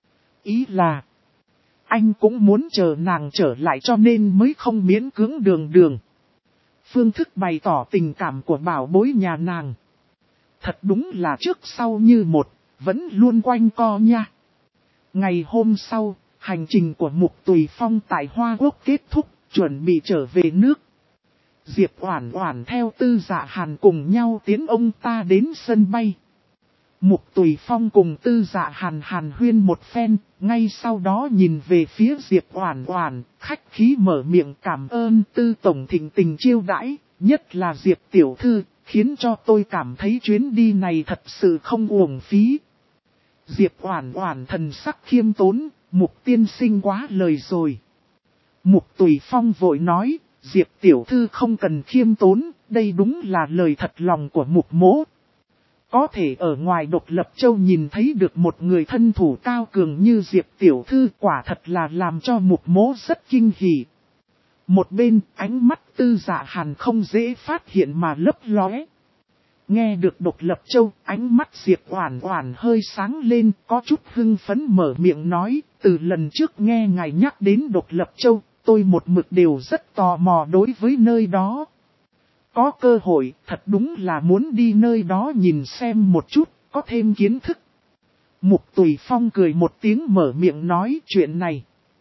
[SPEAKER 1] ý là anh cũng muốn chờ nàng trở lại cho nên mới không miễn cưỡng Đường Đường. Phương thức bày tỏ tình cảm của bảo bối nhà nàng thật đúng là trước sau như một, vẫn luôn quanh co nha. Ngày hôm sau, hành trình của Mục Tùy Phong tại Hoa Quốc kết thúc, chuẩn bị trở về nước. Diệp Oản Oản theo Tư Dạ Hàn cùng nhau tiến ông ta đến sân bay. Mục Tùy Phong cùng Tư Dạ Hàn hàn huyên một phen, ngay sau đó nhìn về phía Diệp Oản Oản, khách khí mở miệng, cảm ơn Tư tổng thịnh tình chiêu đãi, nhất là Diệp tiểu thư, khiến cho tôi cảm thấy chuyến đi này thật sự không uổng phí. Diệp Oản Oản thần sắc khiêm tốn, Mục tiên sinh quá lời rồi. Mục Tùy Phong vội nói, Diệp tiểu thư không cần khiêm tốn, đây đúng là lời thật lòng của Mục mỗ. Có thể ở ngoài Độc Lập Châu nhìn thấy được một người thân thủ cao cường như Diệp tiểu thư, quả thật là làm cho Mục mỗ rất kinh hỉ. Một bên, ánh mắt Tư Dạ Hàn không dễ phát hiện mà lấp lóe. Nghe được Độc Lập Châu, ánh mắt Diệp Oản Oản hơi sáng lên, có chút hưng phấn mở miệng nói, từ lần trước nghe ngài nhắc đến Độc Lập Châu, tôi một mực đều rất tò mò đối với nơi đó. Có cơ hội, thật đúng là muốn đi nơi đó nhìn xem một chút, có thêm kiến thức. Mục Tùy Phong cười một tiếng mở miệng nói, chuyện này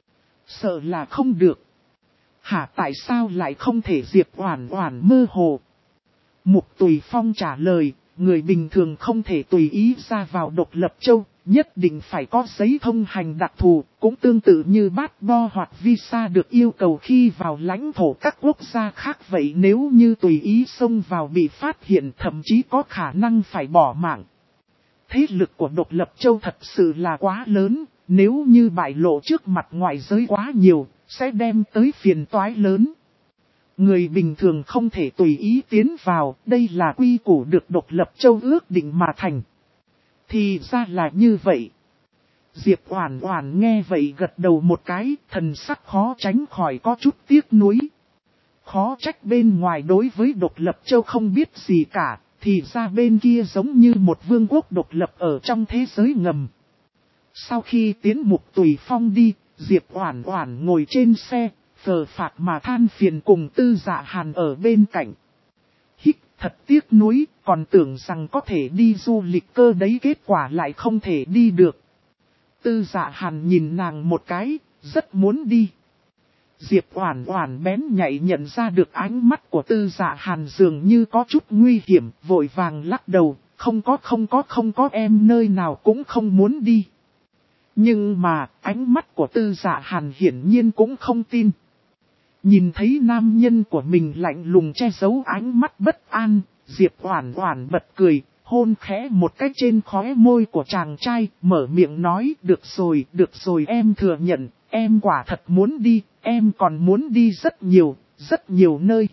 [SPEAKER 1] sợ là không được. Hả, tại sao lại không thể? Diệp Oản Oản mơ hồ. Mục Tùy Phong trả lời, người bình thường không thể tùy ý ra vào Độc Lập Châu, nhất định phải có giấy thông hành đặc thù, cũng tương tự như passport hoặc visa được yêu cầu khi vào lãnh thổ các quốc gia khác vậy. Nếu như tùy ý xông vào bị phát hiện, thậm chí có khả năng phải bỏ mạng. Thế lực của Độc Lập Châu thật sự là quá lớn, nếu như bại lộ trước mặt ngoại giới quá nhiều, sẽ đem tới phiền toái lớn. Người bình thường không thể tùy ý tiến vào, đây là quy củ được Độc Lập Châu ước định mà thành. Thì ra là như vậy. Diệp Oản Oản nghe vậy gật đầu một cái, thần sắc khó tránh khỏi có chút tiếc nuối. Khó trách bên ngoài đối với Độc Lập Châu không biết gì cả, thì ra bên kia giống như một vương quốc độc lập ở trong thế giới ngầm. Sau khi tiến Mục Tùy Phong đi, Diệp Oản Oản ngồi trên xe, phờ phạc mà than phiền cùng Tư Dạ Hàn ở bên cạnh. Hích, thật tiếc nuối, còn tưởng rằng có thể đi du lịch cơ đấy, kết quả lại không thể đi được. Tư Dạ Hàn nhìn nàng một cái, rất muốn đi. Diệp Oản Oản bén nhạy nhận ra được ánh mắt của Tư Dạ Hàn dường như có chút nguy hiểm, vội vàng lắc đầu, không có, em nơi nào cũng không muốn đi. Nhưng mà, ánh mắt của Tư Dạ Hàn hiển nhiên cũng không tin. Nhìn thấy nam nhân của mình lạnh lùng che giấu ánh mắt bất an, Diệp Oản Oản bật cười, hôn khẽ một cái trên khóe môi của chàng trai, mở miệng nói, được rồi em thừa nhận, em quả thật muốn đi, em còn muốn đi rất nhiều nơi.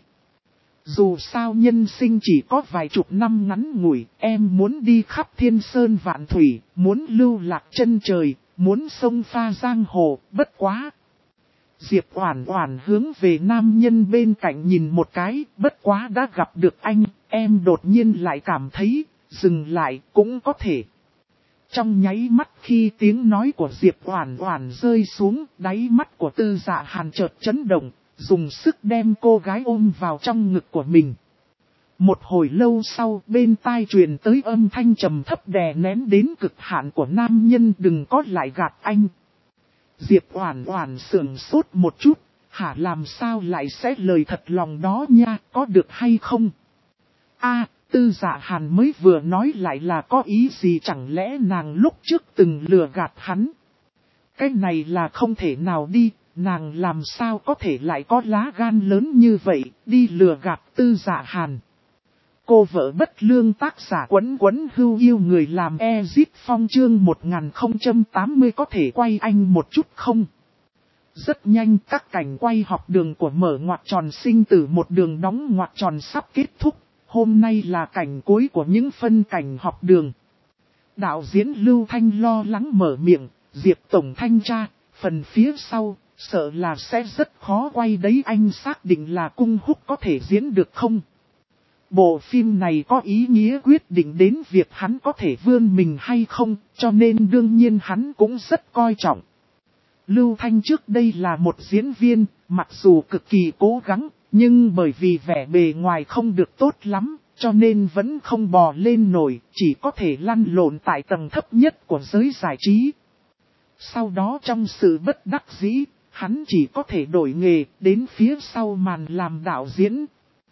[SPEAKER 1] Dù sao nhân sinh chỉ có vài chục năm ngắn ngủi, em muốn đi khắp thiên sơn vạn thủy, muốn lưu lạc chân trời, muốn xông pha giang hồ, bất quá. Diệp Oản Oản hướng về nam nhân bên cạnh nhìn một cái, bất quá đã gặp được anh, em đột nhiên lại cảm thấy, dừng lại cũng có thể. Trong nháy mắt khi tiếng nói của Diệp Oản Oản rơi xuống, đáy mắt của Tư Dạ Hàn chợt chấn động, dùng sức đem cô gái ôm vào trong ngực của mình. Một hồi lâu sau, bên tai truyền tới âm thanh trầm thấp đè nén đến cực hạn của nam nhân, đừng có lại gạt anh. Diệp Oản Oản sững sốt một chút, hả, làm sao lại sẽ lời thật lòng đó nha, có được hay không? Tư Dạ Hàn mới vừa nói lại là có ý gì, chẳng lẽ nàng lúc trước từng lừa gạt hắn? Cái này là không thể nào đi, nàng làm sao có thể lại có lá gan lớn như vậy, đi lừa gạt Tư Dạ Hàn. Cô vợ bất lương, tác giả Quấn Quấn Hưu Yêu người làm Ezit Phong, chương 1080 có thể quay anh một chút không? Rất nhanh các cảnh quay học đường của Mở ngoặc tròn sinh tử một đường đóng ngoặc tròn sắp kết thúc. Hôm nay là cảnh cuối của những phân cảnh học đường. Đạo diễn Lưu Thanh lo lắng mở miệng, Diệp Tổng Thanh tra, phần phía sau, sợ là sẽ rất khó quay đấy, anh xác định là Cung Húc có thể diễn được không? Bộ phim này có ý nghĩa quyết định đến việc hắn có thể vươn mình hay không, cho nên đương nhiên hắn cũng rất coi trọng. Lưu Thanh trước đây là một diễn viên, mặc dù cực kỳ cố gắng, nhưng bởi vì vẻ bề ngoài không được tốt lắm, cho nên vẫn không bò lên nổi, chỉ có thể lăn lộn tại tầng thấp nhất của giới giải trí. Sau đó trong sự bất đắc dĩ, hắn chỉ có thể đổi nghề, đến phía sau màn làm đạo diễn.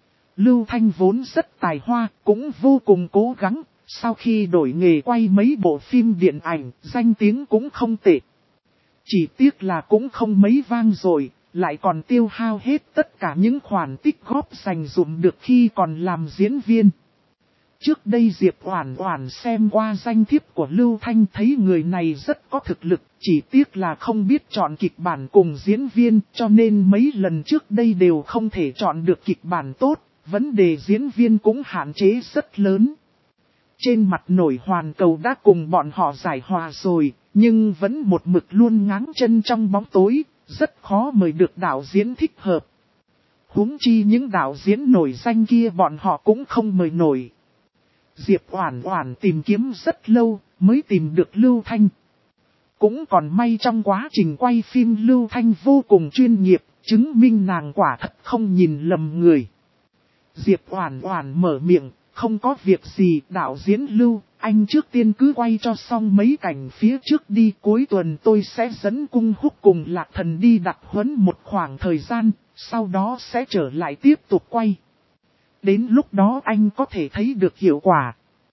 [SPEAKER 1] Lưu Thanh vốn rất tài hoa, cũng vô cùng cố gắng, sau khi đổi nghề quay mấy bộ phim điện ảnh, danh tiếng cũng không tệ. Chỉ tiếc là cũng không mấy vang rồi, lại còn tiêu hao hết tất cả những khoản tích góp dành dụm được khi còn làm diễn viên. Trước đây Diệp Oản Oản xem qua danh thiếp của Lưu Thanh, thấy người này rất có thực lực, chỉ tiếc là không biết chọn kịch bản cùng diễn viên, cho nên mấy lần trước đây đều không thể chọn được kịch bản tốt, vấn đề diễn viên cũng hạn chế rất lớn. Trên mặt nổi hoàn cầu đã cùng bọn họ giải hòa rồi, nhưng vẫn một mực luôn ngáng chân trong bóng tối, rất khó mời được đạo diễn thích hợp. Huống chi những đạo diễn nổi danh kia bọn họ cũng không mời nổi. Diệp Oản Oản tìm kiếm rất lâu mới tìm được Lưu Thanh. Cũng còn may trong quá trình quay phim Lưu Thanh vô cùng chuyên nghiệp, chứng minh nàng quả thật không nhìn lầm người. Diệp Oản Oản mở miệng, không có việc gì, đạo diễn Lưu, anh trước tiên cứ quay cho xong mấy cảnh phía trước đi, cuối tuần tôi sẽ dẫn Cung Húc cùng Lạc Thần đi đặc huấn một khoảng thời gian, sau đó sẽ trở lại tiếp tục quay. Đến lúc đó anh có thể thấy được hiệu quả.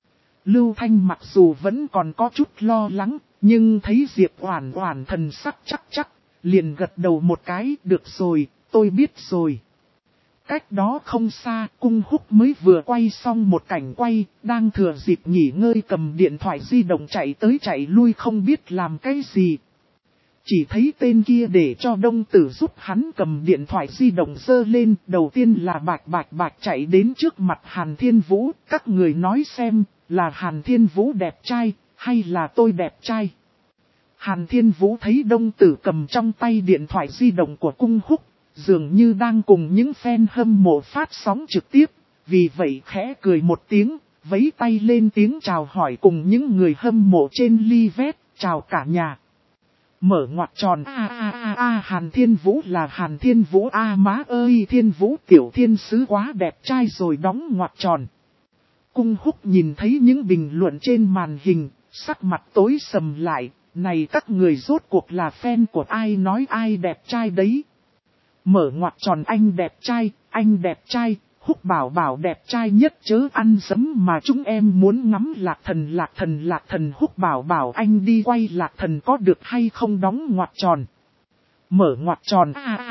[SPEAKER 1] Lưu Thanh mặc dù vẫn còn có chút lo lắng, nhưng thấy Diệp Oản Oản thần sắc chắc, liền gật đầu một cái, được rồi, tôi biết rồi. Cách đó không xa, Cung Húc mới vừa quay xong một cảnh quay, đang thừa dịp nghỉ ngơi cầm điện thoại di động chạy tới chạy lui không biết làm cái gì. Chỉ thấy tên kia để cho Đông Tử giúp hắn cầm điện thoại di động giơ lên, đầu tiên là bạch chạy đến trước mặt Hàn Thiên Vũ, các người nói xem, là Hàn Thiên Vũ đẹp trai, hay là tôi đẹp trai. Hàn Thiên Vũ thấy Đông Tử cầm trong tay điện thoại di động của Cung Húc, dường như đang cùng những fan hâm mộ phát sóng trực tiếp, vì vậy khẽ cười một tiếng, vẫy tay lên tiếng chào hỏi cùng những người hâm mộ trên Livet, chào cả nhà. Mở ngoặc tròn Hàn Thiên Vũ là Hàn Thiên Vũ má ơi, Thiên Vũ tiểu thiên sứ quá đẹp trai rồi, đóng ngoặc tròn. Cung Húc nhìn thấy những bình luận trên màn hình, sắc mặt tối sầm lại, này các người rốt cuộc là fan của ai nói ai đẹp trai đấy. Mở ngoặc tròn anh đẹp trai, Húc bảo bảo đẹp trai nhất, chớ ăn dấm mà chúng em muốn ngắm Lạc Thần Húc bảo bảo anh đi quay Lạc Thần có được hay không, đóng ngoặc tròn. Mở ngoặc tròn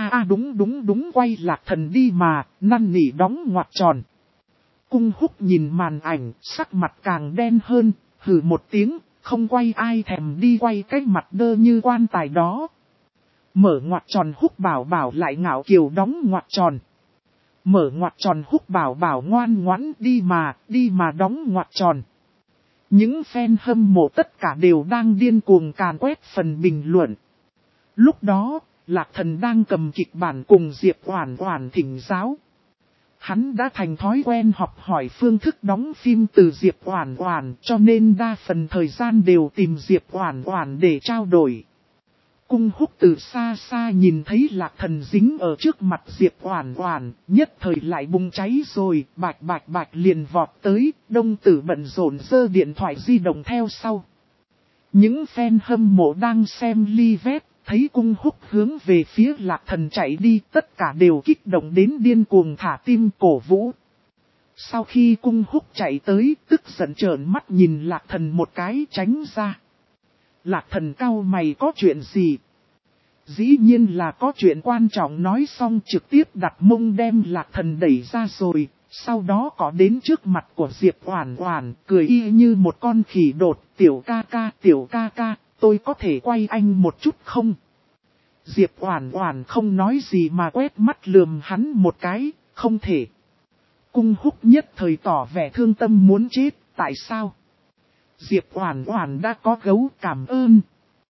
[SPEAKER 1] đúng quay Lạc Thần đi mà, năn nỉ, đóng ngoặc tròn. Cung Húc nhìn màn ảnh, sắc mặt càng đen hơn, hừ một tiếng, không quay ai thèm đi quay cái mặt đơ như quan tài đó. Mở ngoặc tròn Húc bảo bảo lại ngạo kiều, đóng ngoặc tròn. Mở ngoặc tròn Húc bảo bảo ngoan ngoãn đi mà đóng ngoặc tròn. Những fan hâm mộ tất cả đều đang điên cuồng càn quét phần bình luận. Lúc đó, Lạc Thần đang cầm kịch bản cùng Diệp Oản Oản thỉnh giáo. Hắn đã thành thói quen học hỏi phương thức đóng phim từ Diệp Oản Oản, cho nên đa phần thời gian đều tìm Diệp Oản Oản để trao đổi. Cung Húc từ xa xa nhìn thấy Lạc Thần dính ở trước mặt Diệp Oản Oản, nhất thời lại bùng cháy rồi, bạch bạch bạch liền vọt tới, Đông Tử bận rộn giơ điện thoại di động theo sau. Những fan hâm mộ đang xem live, thấy Cung Húc hướng về phía Lạc Thần chạy đi, tất cả đều kích động đến điên cuồng thả tim cổ vũ. Sau khi Cung Húc chạy tới, tức giận trợn mắt nhìn Lạc Thần một cái tránh ra. Lạc Thần cau mày có chuyện gì? Dĩ nhiên là có chuyện quan trọng, nói xong trực tiếp đặt mông đem Lạc Thần đẩy ra rồi, sau đó có đến trước mặt của Diệp Oản Oản, cười y như một con khỉ đột, tiểu ca ca, tôi có thể quay anh một chút không? Diệp Oản Oản không nói gì mà quét mắt lườm hắn một cái, không thể. Cung Húc nhất thời tỏ vẻ thương tâm muốn chết, tại sao? Diệp Oản Oản đã có gấu, cảm ơn.